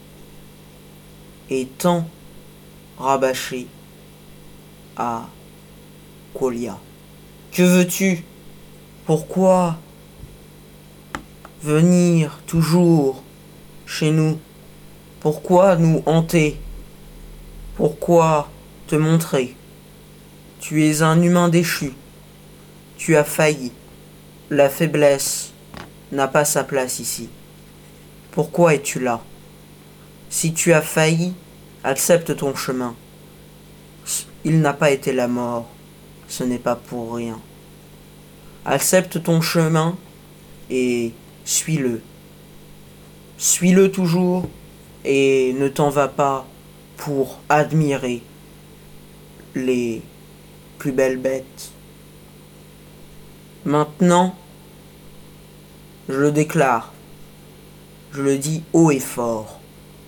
et tant rabâché à Qualia. Que veux-tu? Pourquoi venir toujours chez nous? Pourquoi nous hanter? Pourquoi te montrer? Tu es un humain déchu. Tu as failli. La faiblesse n'a pas sa place ici. Pourquoi es-tu là? Si tu as failli, accepte ton chemin. Il n'a pas été la mort. Ce n'est pas pour rien. Accepte ton chemin et suis-le. Suis-le toujours et ne t'en vas pas pour admirer les plus belles bêtes. Maintenant, je le déclare, je le dis haut et fort.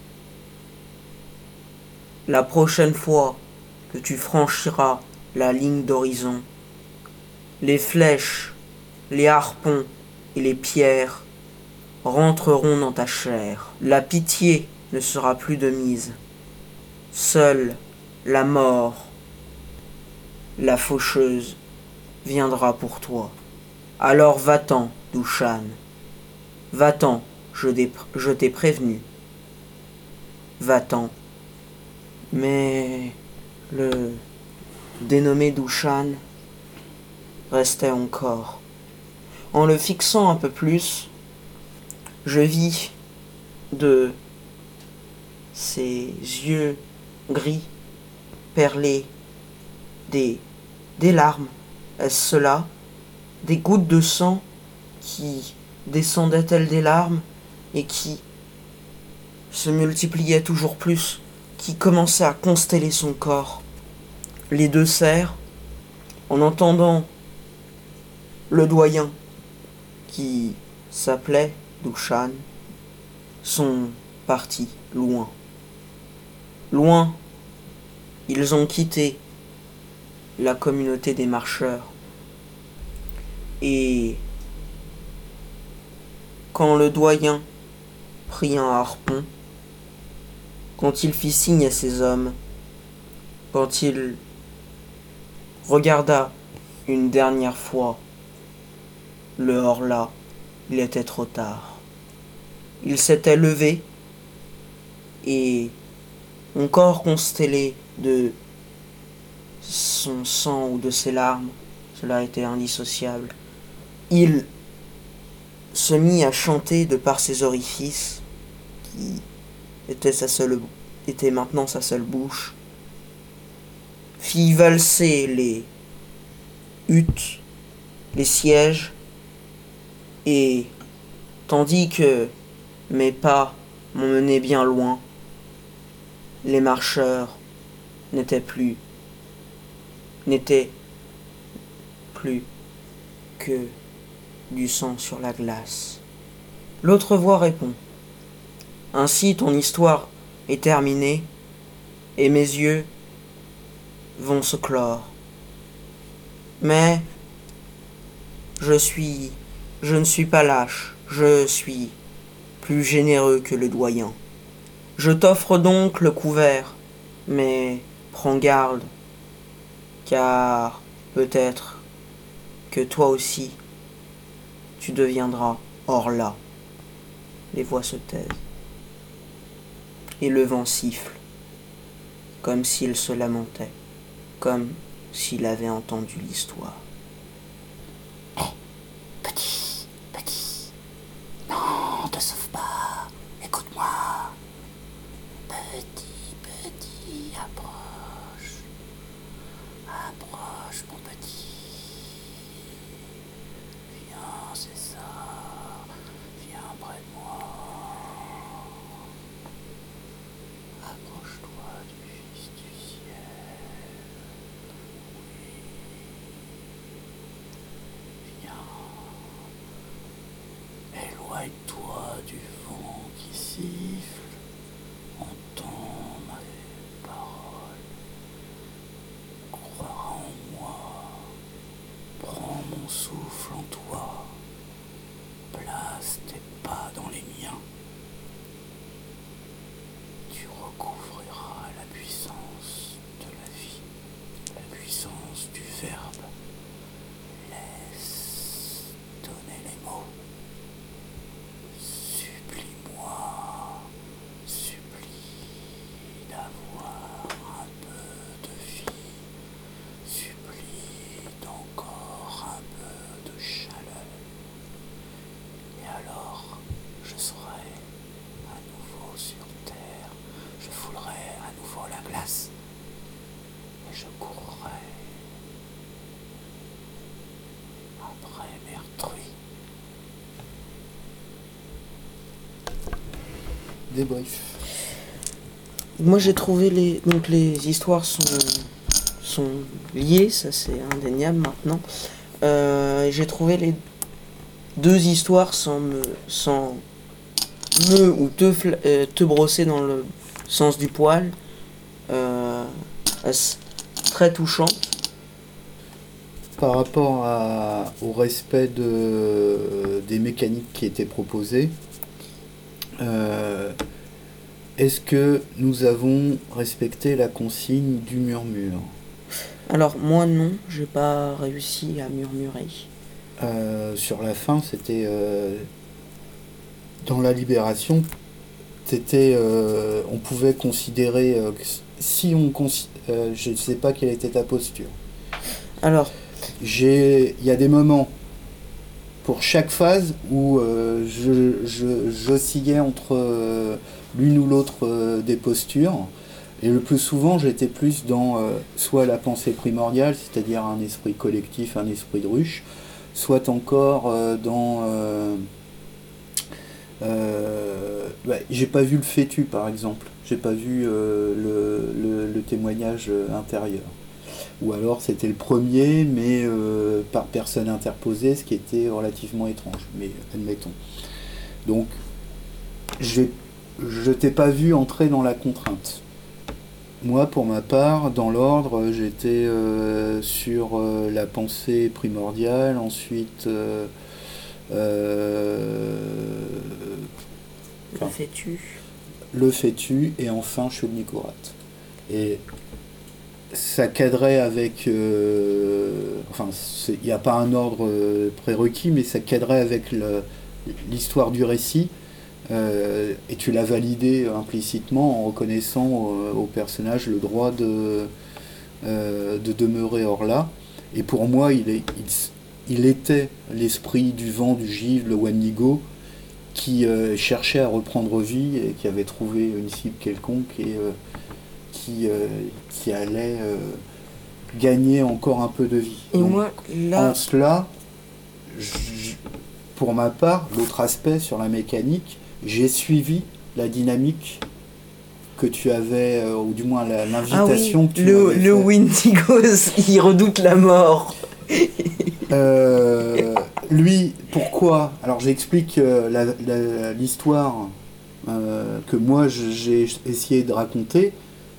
La prochaine fois que tu franchiras la ligne d'horizon, les flèches, les harpons et les pierres rentreront dans ta chair. La pitié ne sera plus de mise. Seule la mort, la faucheuse, viendra pour toi. Alors va-t'en, Dushan. Va-t'en, je t'ai prévenu. Va-t'en. Mais le dénommé Dushan restait encore. En le fixant un peu plus, je vis de ses yeux gris perlés des larmes. Est-ce cela? Des gouttes de sang qui descendaient telles des larmes et qui se multipliaient toujours plus, qui commençaient à consteller son corps. Les deux serfs, en entendant le doyen qui s'appelait Dushan, sont partis loin. Loin, ils ont quitté la communauté des marcheurs. Et quand le doyen prit un harpon, quand il fit signe à ses hommes, quand il regarda une dernière fois le Horla, il était trop tard. Il s'était levé et son corps constellé de son sang ou de ses larmes, cela était indissociable, il se mit à chanter de par ses orifices, qui était maintenant sa seule bouche, fit valser les huttes, les sièges, et tandis que mes pas m'ont mené bien loin, les marcheurs n'étaient plus que du sang sur la glace. L'autre voix répond: ainsi ton histoire est terminée, et mes yeux vont se clore. Mais je ne suis pas lâche, je suis plus généreux que le doyen. Je t'offre donc le couvert, mais prends garde, car peut-être que toi aussi, tu deviendras Horla. Les voix se taisent, et le vent siffle, comme s'il se lamentait, comme s'il avait entendu l'histoire. Petit, non, te sauve pas, écoute-moi. Petit, approche, mon petit. Viens, c'est ça, viens près de moi. Approche-toi du Fils du ciel. Oui. Viens. Éloigne-toi du vent qui siffle. Entends mes paroles. Crois en moi. Prends mon souffle en toi. Place tes pas dans les miens. Tu recouvriras la puissance de la vie, la puissance du Verbe. Laisse donner les mots. Supplie-moi, supplie d'avoir un peu de vie, supplie d'encore un peu débrief. Moi j'ai trouvé les histoires sont liées, ça c'est indéniable maintenant. J'ai trouvé les deux histoires sans me ou te brosser dans le sens du poil, très touchant. Par rapport au respect des mécaniques qui étaient proposées, est-ce que nous avons respecté la consigne du murmure? Alors moi non, j'ai pas réussi à murmurer. Sur la fin, c'était dans la libération, c'était on pouvait considérer que si on je ne sais pas quelle était ta posture. Alors, il y a des moments pour chaque phase où j'oscillais entre l'une ou l'autre des postures, et le plus souvent j'étais plus dans soit la pensée primordiale, c'est-à-dire un esprit collectif, un esprit de ruche, soit encore dans j'ai pas vu le fétu par exemple, j'ai pas vu le témoignage intérieur, ou alors c'était le premier mais par personne interposée, ce qui était relativement étrange, mais admettons. Donc je t'ai pas vu entrer dans la contrainte. Moi, pour ma part, dans l'ordre, j'étais sur la pensée primordiale, ensuite le fétu, et enfin Shub-Niggurath. Et ça cadrait avec... enfin, il n'y a pas un ordre prérequis, mais ça cadrait avec l'histoire du récit. Et tu l'as validé implicitement en reconnaissant au personnage le droit de demeurer hors là. Et pour moi, il était l'esprit du vent, du givre, le Wendigo, qui cherchait à reprendre vie et qui avait trouvé une cible quelconque et qui allait gagner encore un peu de vie. Et donc, moi, là... En cela, pour ma part, l'autre aspect sur la mécanique, j'ai suivi la dynamique que tu avais, ou du moins l'invitation que tu avais le Wendigo, il redoute la mort. Lui, pourquoi? Alors j'explique l'histoire que moi j'ai essayé de raconter.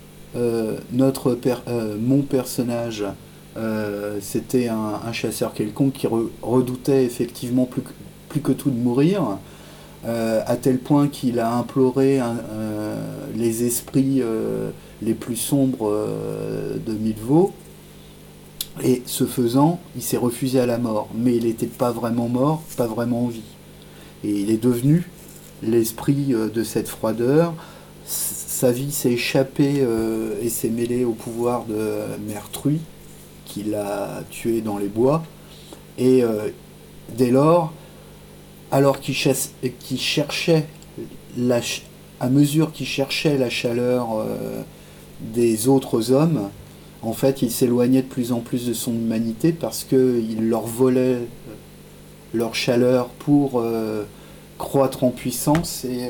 Mon personnage, c'était un chasseur quelconque qui redoutait effectivement plus que tout de mourir. À tel point qu'il a imploré les esprits les plus sombres de Milvaux, et ce faisant, il s'est refusé à la mort, mais il n'était pas vraiment mort, pas vraiment en vie. Et il est devenu l'esprit de cette froideur. Sa vie s'est échappée et s'est mêlée au pouvoir de Mère Truie, qui l'a tué dans les bois, et dès lors, alors qu'il cherchait, à mesure qu'il cherchait la chaleur des autres hommes, en fait, il s'éloignait de plus en plus de son humanité parce qu'il leur volait leur chaleur pour croître en puissance, et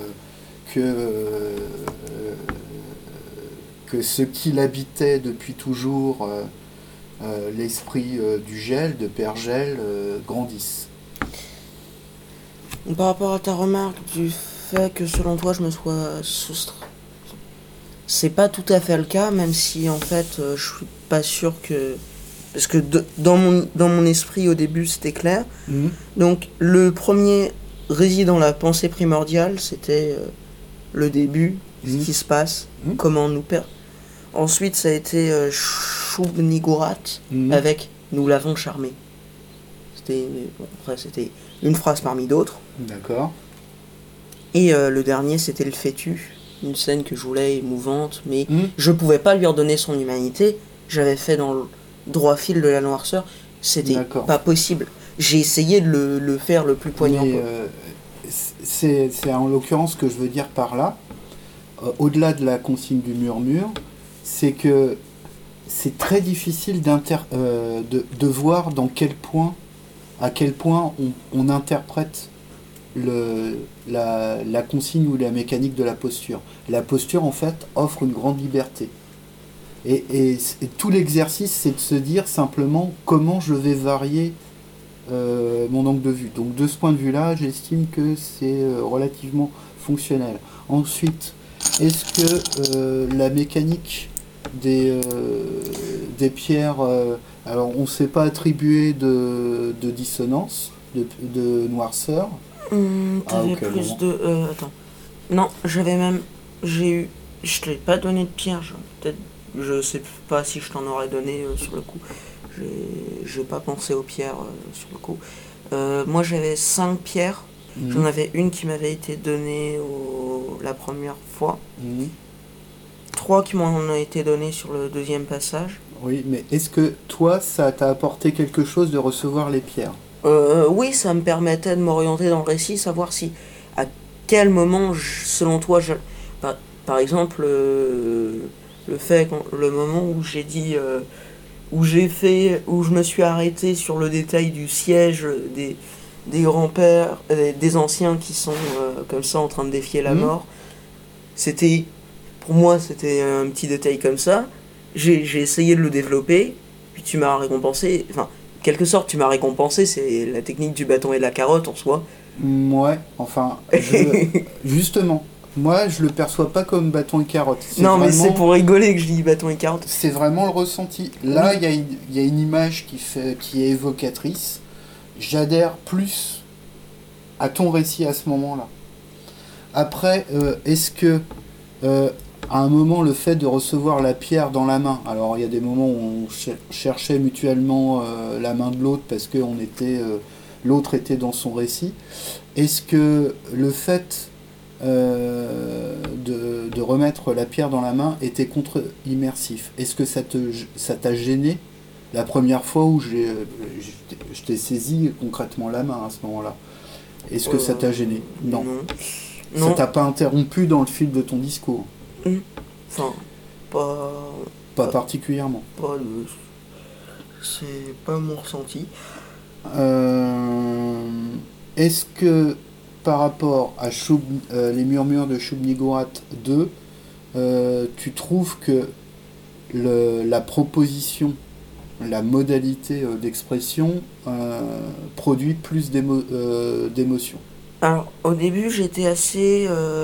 que ce qu'il habitait depuis toujours, l'esprit du gel, de Père Gel, grandisse. Par rapport à ta remarque du fait que selon toi je me sois soustrait, c'est pas tout à fait le cas, même si en fait je suis pas sûr que... Parce que dans mon esprit au début c'était clair. Donc le premier réside dans la pensée primordiale, c'était le début, ce qui se passe, comment nous perdre. Ensuite ça a été Shub-Niggurath avec nous l'avons charmé. C'était une phrase parmi d'autres. D'accord. Et le dernier, c'était le fétu. Une scène que je voulais émouvante, mais je pouvais pas lui redonner son humanité. J'avais fait dans le droit fil de la noirceur. C'était pas possible. J'ai essayé de le faire le plus poignant. C'est en l'occurrence ce que je veux dire par là, au-delà de la consigne du murmure, c'est que c'est très difficile de voir à quel point on interprète la consigne ou la mécanique de la posture. La posture, en fait, offre une grande liberté. Et tout l'exercice, c'est de se dire simplement comment je vais varier mon angle de vue. Donc de ce point de vue-là, j'estime que c'est relativement fonctionnel. Ensuite, est-ce que la mécanique des pierres, alors on ne s'est pas attribué de dissonance, de noirceur. T'avais ok, plus bon. Attends. Non, je t'ai pas donné de pierre. Je sais pas si je t'en aurais donné sur le coup. J'ai pas pensé aux pierres sur le coup. Moi j'avais 5 pierres. J'en avais une qui m'avait été donnée la première fois. 3 qui m'en ont été données sur le deuxième passage. Oui, mais est-ce que toi, ça t'a apporté quelque chose de recevoir les pierres? Oui, ça me permettait de m'orienter dans le récit, savoir si à quel moment, selon toi, par exemple, le moment où j'ai dit, où je me suis arrêté sur le détail du siège des grands-pères, des anciens qui sont comme ça en train de défier la mort. Pour moi, c'était un petit détail comme ça. J'ai essayé de le développer, puis tu m'as récompensé. Enfin, quelque sorte, tu m'as récompensé, c'est la technique du bâton et de la carotte en soi. Ouais, enfin, justement, moi je le perçois pas comme bâton et carotte. Non, mais c'est pour rigoler que je dis bâton et carotte. C'est vraiment le ressenti. Là, il y a une image qui est évocatrice. J'adhère plus à ton récit à ce moment-là. Après, est-ce que à un moment, le fait de recevoir la pierre dans la main, alors il y a des moments où on cherchait mutuellement la main de l'autre parce que l'autre était dans son récit. Est-ce que le fait de remettre la pierre dans la main était contre-immersif? Est-ce que ça t'a gêné la première fois où je t'ai saisi concrètement la main à ce moment-là? Est-ce que ça t'a gêné? Non. Ça t'a pas interrompu dans le fil de ton discours? Enfin, pas particulièrement. C'est pas mon ressenti. Est-ce que par rapport à les murmures de Shub-Niggurath 2, tu trouves que la proposition, la modalité d'expression produit plus d'émotion? Alors, au début, j'étais assez...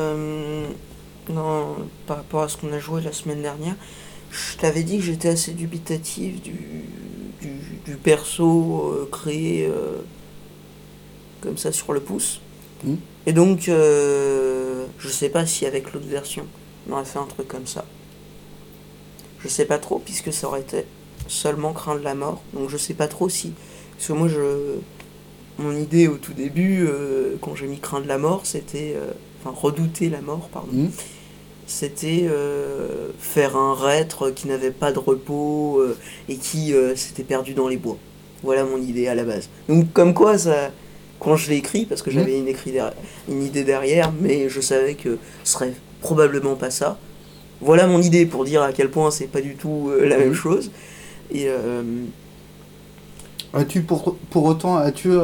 par rapport à ce qu'on a joué la semaine dernière, je t'avais dit que j'étais assez dubitatif du perso créé comme ça sur le pouce. Et donc, je sais pas si avec l'autre version, on aurait fait un truc comme ça. Je sais pas trop, puisque ça aurait été seulement craindre la mort. Donc je sais pas trop si... Parce que moi, mon idée au tout début, quand j'ai mis craindre la mort, c'était... Enfin, redouter la mort, pardon. C'était faire un reître qui n'avait pas de repos et qui s'était perdu dans les bois. Voilà mon idée à la base. Donc comme quoi, ça, quand je l'ai écrit, parce que j'avais une idée derrière, mais je savais que ce serait probablement pas ça. Voilà mon idée pour dire à quel point c'est pas du tout la même chose. Et as-tu pour autant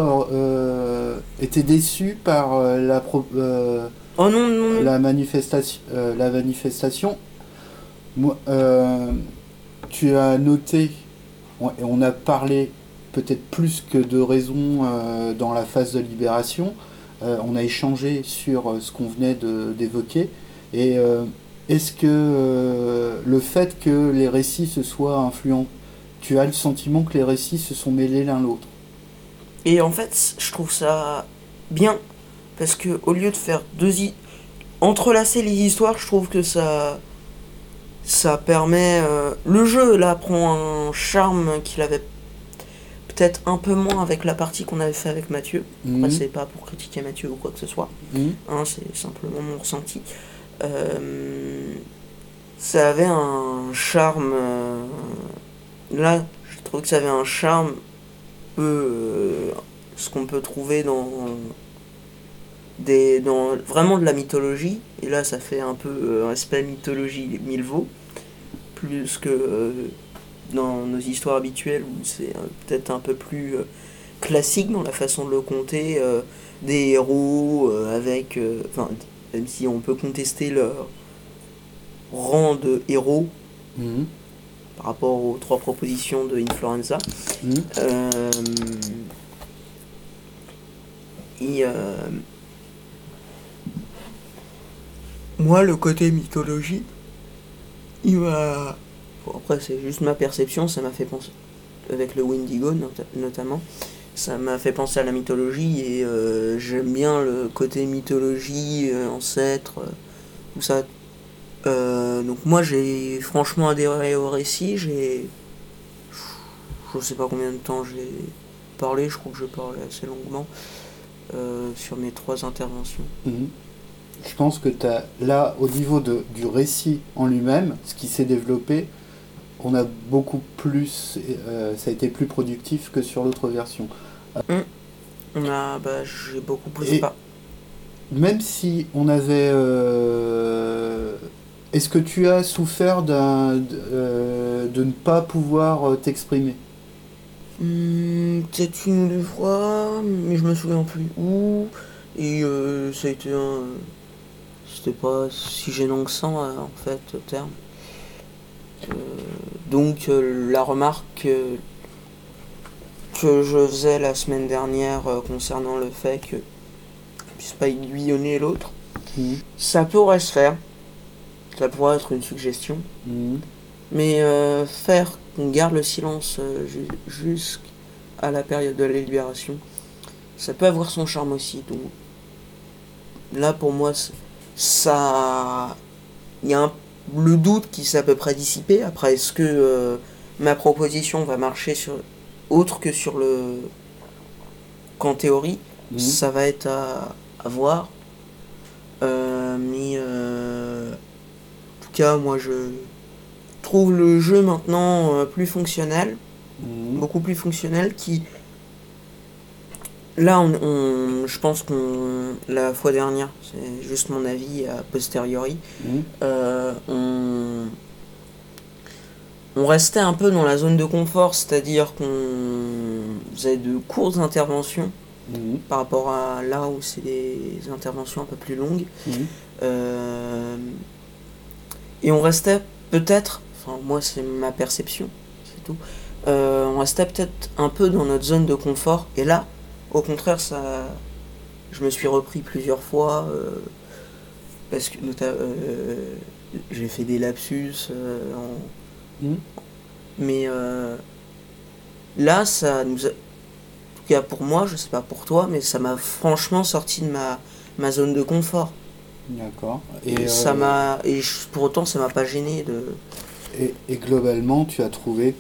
été déçu par oh non. la manifestation? Moi, tu as noté, et on a parlé peut-être plus que de raison dans la phase de libération, on a échangé sur ce qu'on venait d'évoquer, et est-ce que le fait que les récits se soient influents, tu as le sentiment que les récits se sont mêlés l'un l'autre? Et en fait, je trouve ça bien, parce que au lieu de faire entrelacer les histoires, je trouve que ça permet... le jeu, là, prend un charme qu'il avait peut-être un peu moins avec la partie qu'on avait fait avec Mathieu. Après, c'est pas pour critiquer Mathieu ou quoi que ce soit. C'est simplement mon ressenti. Ça avait un charme... là, je trouve que ça avait un charme ce qu'on peut trouver dans vraiment de la mythologie. Et là, ça fait un peu aspect mythologie Milvaux, plus que dans nos histoires habituelles où c'est peut-être un peu plus classique dans la façon de le conter. des héros avec... Enfin, même si on peut contester leur rang de héros Mhm. par rapport aux 3 propositions de Influenza. Mhm. Et moi, le côté mythologie, il m'a... Bon, après, c'est juste ma perception, ça m'a fait penser, avec le Wendigo notamment, ça m'a fait penser à la mythologie et j'aime bien le côté mythologie, ancêtre, tout ça. Donc moi, j'ai franchement adhéré au récit, je sais pas combien de temps j'ai parlé, je crois que je parlais assez longuement sur mes 3 interventions. Mhm. Je pense que là, au niveau du récit en lui-même, ce qui s'est développé, on a beaucoup plus, ça a été plus productif que sur l'autre version. J'ai beaucoup plus Et pas. même si on avait... est-ce que tu as souffert de ne pas pouvoir t'exprimer? Peut-être 1 ou 2 fois, mais je me souviens plus où. Et ça a été c'était pas si gênant que ça, en fait, au terme. Donc, la remarque que je faisais la semaine dernière concernant le fait que je puisse pas aiguillonner l'autre, Mhm. ça pourrait se faire. Ça pourrait être une suggestion. Mhm. Mais faire qu'on garde le silence jusqu'à la période de la libération, ça peut avoir son charme aussi. Donc là, pour moi, ça... Il y a le doute qui s'est à peu près dissipé. Après, est-ce que ma proposition va marcher autre que sur le... qu'en théorie, Mhm. ça va être à voir. Mais en tout cas, moi, je trouve le jeu maintenant plus fonctionnel, Mhm. beaucoup plus fonctionnel, qui... Là, je pense qu'on... La fois dernière, c'est juste mon avis a posteriori, Mhm. on restait un peu dans la zone de confort, c'est-à-dire qu'on faisait de courtes interventions Mhm. par rapport à là où c'est des interventions un peu plus longues. Mhm. Et on restait peut-être, enfin moi c'est ma perception, c'est tout, on restait peut-être un peu dans notre zone de confort. Et là, au contraire, je me suis repris plusieurs fois parce que j'ai fait des lapsus Mhm. mais là, ça nous a... En tout cas pour moi, je sais pas pour toi, mais ça m'a franchement sorti de ma zone de confort. D'accord. Pour autant, ça m'a pas gêné de... Et globalement, tu as trouvé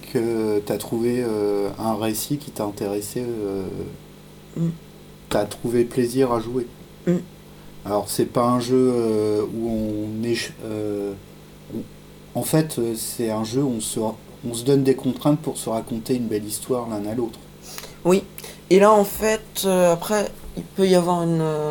un récit qui t'a intéressé, Mm. t'as trouvé plaisir à jouer. Mm. Alors, c'est pas un jeu où en fait, c'est un jeu où on se donne des contraintes pour se raconter une belle histoire l'un à l'autre. Oui. Et là, en fait, après, il peut y avoir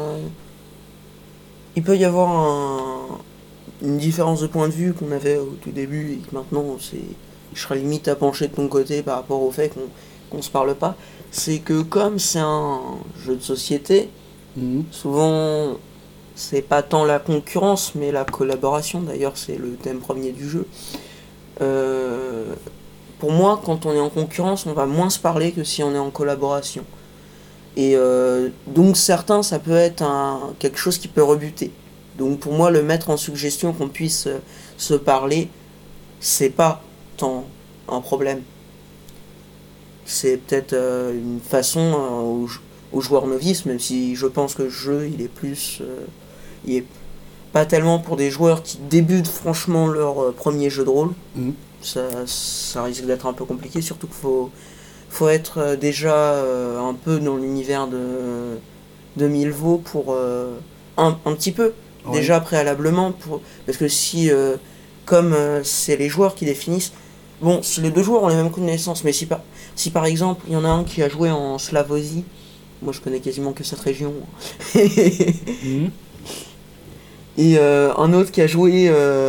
une différence de point de vue qu'on avait au tout début et que maintenant, je serais limite à pencher de ton côté par rapport au fait qu'on se parle pas. C'est que comme c'est un jeu de société, Mhm. souvent, c'est pas tant la concurrence, mais la collaboration. D'ailleurs, c'est le thème premier du jeu. Pour moi, quand on est en concurrence, on va moins se parler que si on est en collaboration. Et donc certains, ça peut être quelque chose qui peut rebuter. Donc pour moi, le mettre en suggestion qu'on puisse se parler, c'est pas tant un problème. C'est peut-être une façon aux joueurs novices, même si je pense que le jeu, il est plus... il est pas tellement pour des joueurs qui débutent franchement leur premier jeu de rôle. Mhm. Ça risque d'être un peu compliqué, surtout qu'il faut être déjà un peu dans l'univers de Milvaux pour un petit peu Oui. déjà préalablement parce que si comme c'est les joueurs qui définissent, bon, les 2 joueurs ont les mêmes connaissances, mais si par exemple il y en a un qui a joué en Slavosie, moi je connais quasiment que cette région, Mhm. et un autre qui a joué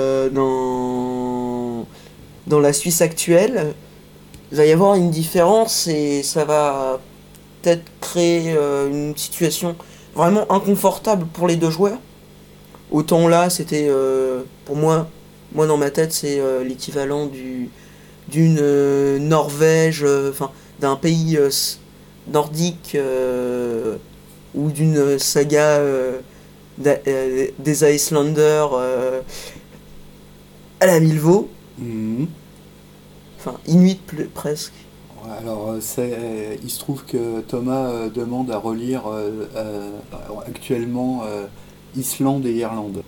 dans la Suisse actuelle, il va y avoir une différence et ça va peut-être créer une situation vraiment inconfortable pour les deux joueurs. Autant là, c'était pour moi dans ma tête, c'est l'équivalent d'une Norvège, d'un pays nordique ou d'une saga des Icelanders à la Milvaux. Mhm. Enfin, Inuit presque. Ouais, alors, il se trouve que Thomas demande à relire actuellement Islande et Irlande.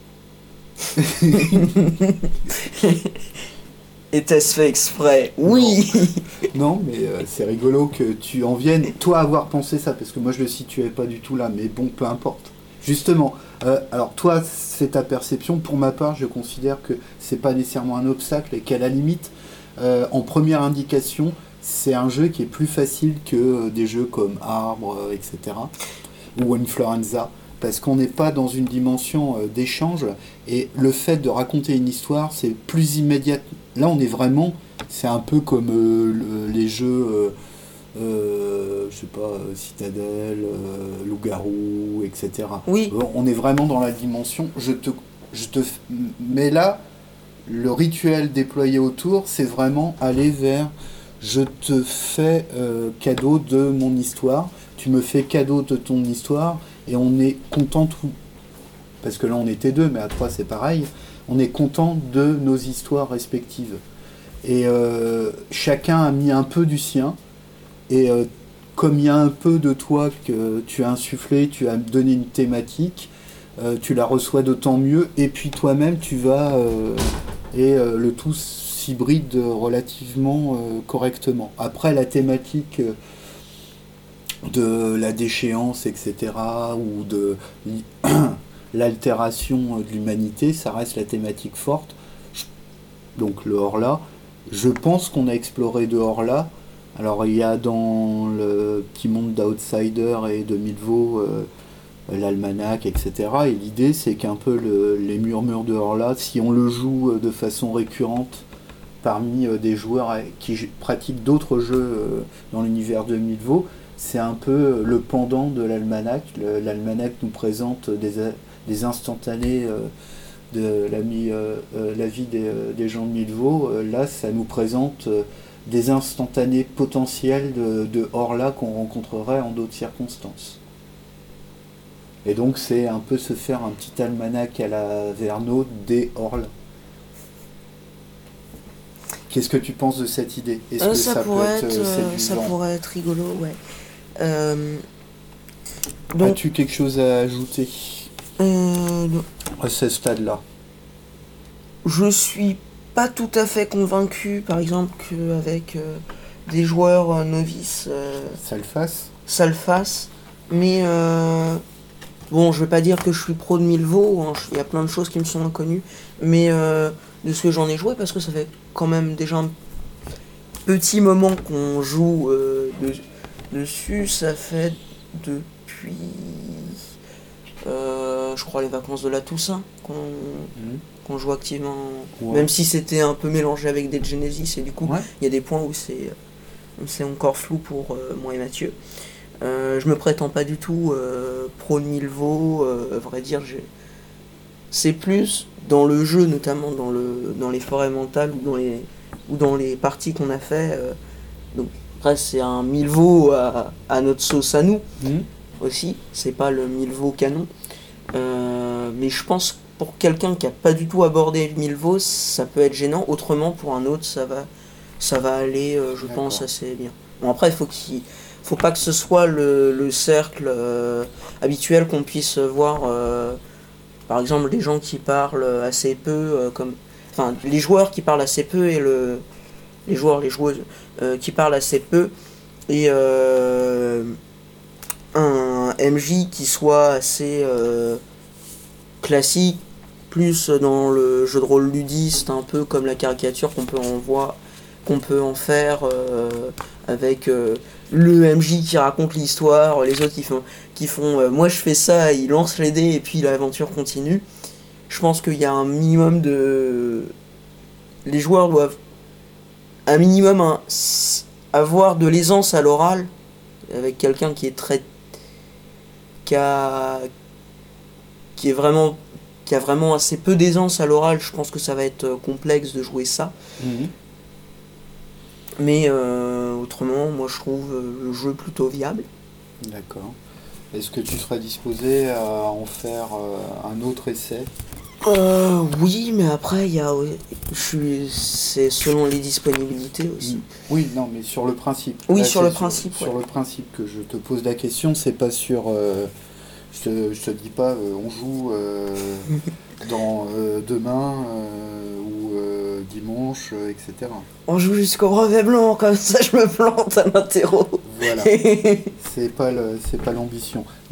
Était-ce fait exprès? Oui. Non, mais c'est rigolo que tu en viennes, toi, avoir pensé ça, parce que moi je le situais pas du tout là, mais bon, peu importe. Justement, alors toi, c'est ta perception. Pour ma part, je considère que c'est pas nécessairement un obstacle et qu'à la limite, en première indication, c'est un jeu qui est plus facile que des jeux comme Arbre, etc. ou Influenza, parce qu'on n'est pas dans une dimension d'échange, et le fait de raconter une histoire, c'est plus immédiat. Là, on est vraiment, c'est un peu comme les jeux, je sais pas, Citadel, Loup-garou, etc. Oui. On est vraiment dans la dimension, mais là, le rituel déployé autour, c'est vraiment aller vers, je te fais cadeau de mon histoire, tu me fais cadeau de ton histoire, et on est content tout. Parce que là on était deux, mais à trois c'est pareil. On est content de nos histoires respectives. Et chacun a mis un peu du sien. Et comme il y a un peu de toi que tu as insufflé, tu as donné une thématique, tu la reçois d'autant mieux. Et puis toi-même tu vas... le tout s'hybride relativement correctement. Après la thématique... de la déchéance, etc., ou de l'altération de l'humanité, ça reste la thématique forte. Donc le Horla, je pense qu'on a exploré de Horla. Alors il y a dans le petit monde d'Outsider et de Milvaux l'almanach, etc. Et l'idée c'est qu'un peu les murmures de Horla, si on le joue de façon récurrente parmi des joueurs qui pratiquent d'autres jeux dans l'univers de Milvaux, c'est un peu le pendant de l'almanach. L'almanach nous présente des instantanés de la vie des gens de Milvaux. Là, ça nous présente des instantanés potentiels de Horla qu'on rencontrerait en d'autres circonstances. Et donc, c'est un peu se faire un petit almanach à la Verneau des Horla. Qu'est-ce que tu penses de cette idée? Est-ce que ça pourrait être rigolo, ouais. Donc, as-tu quelque chose à ajouter non. À ce stade-là? Je suis pas tout à fait convaincu, par exemple, qu'avec des joueurs novices, ça le fasse. Mais bon, je vais pas dire que je suis pro de Milvaux, hein, il y a plein de choses qui me sont inconnues, mais de ce que j'en ai joué, parce que ça fait quand même déjà un petit moment qu'on joue dessus, ça fait depuis je crois les vacances de la Toussaint qu'on joue activement, même si c'était un peu mélangé avec des Genesis, et du coup il y a des points où c'est encore flou pour moi et Mathieu. Je me prétends pas du tout pro de Milvaux, à vrai dire, c'est plus dans le jeu, notamment dans les forêts mentales ou dans les parties qu'on a fait. Donc après c'est un Milvaux à notre sauce à nous aussi, c'est pas le Milvaux canon. Mais je pense pour quelqu'un qui a pas du tout abordé le Milvaux, ça peut être gênant. Autrement, pour un autre, ça va aller, je pense, assez bien. Bon, après, faut pas que ce soit le cercle habituel qu'on puisse voir. Par exemple, les gens qui parlent assez peu, les joueurs qui parlent assez peu et les joueuses qui parlent assez peu, et un MJ qui soit assez classique, plus dans le jeu de rôle ludiste, un peu comme la caricature qu'on peut en faire avec le MJ qui raconte l'histoire, les autres qui font moi je fais ça, ils lancent les dés et puis l'aventure continue. Je pense qu'il y a un minimum les joueurs doivent un minimum avoir de l'aisance à l'oral avec quelqu'un qui est qui a vraiment assez peu d'aisance à l'oral, je pense que ça va être complexe de jouer ça. Mhm. Mais autrement, moi je trouve le jeu plutôt viable. D'accord. Est-ce que tu serais disposé à en faire un autre essai? Oui, mais après, c'est selon les disponibilités aussi. Oui, non, mais sur le principe. Oui, Là, sur c'est le principe, Sur ouais. le principe que je te pose la question, c'est pas sur. Je te dis pas, on joue dans demain ou dimanche, etc. On joue jusqu'au brevet blanc, comme ça je me plante à l'interro. Voilà. C'est pas l'ambition.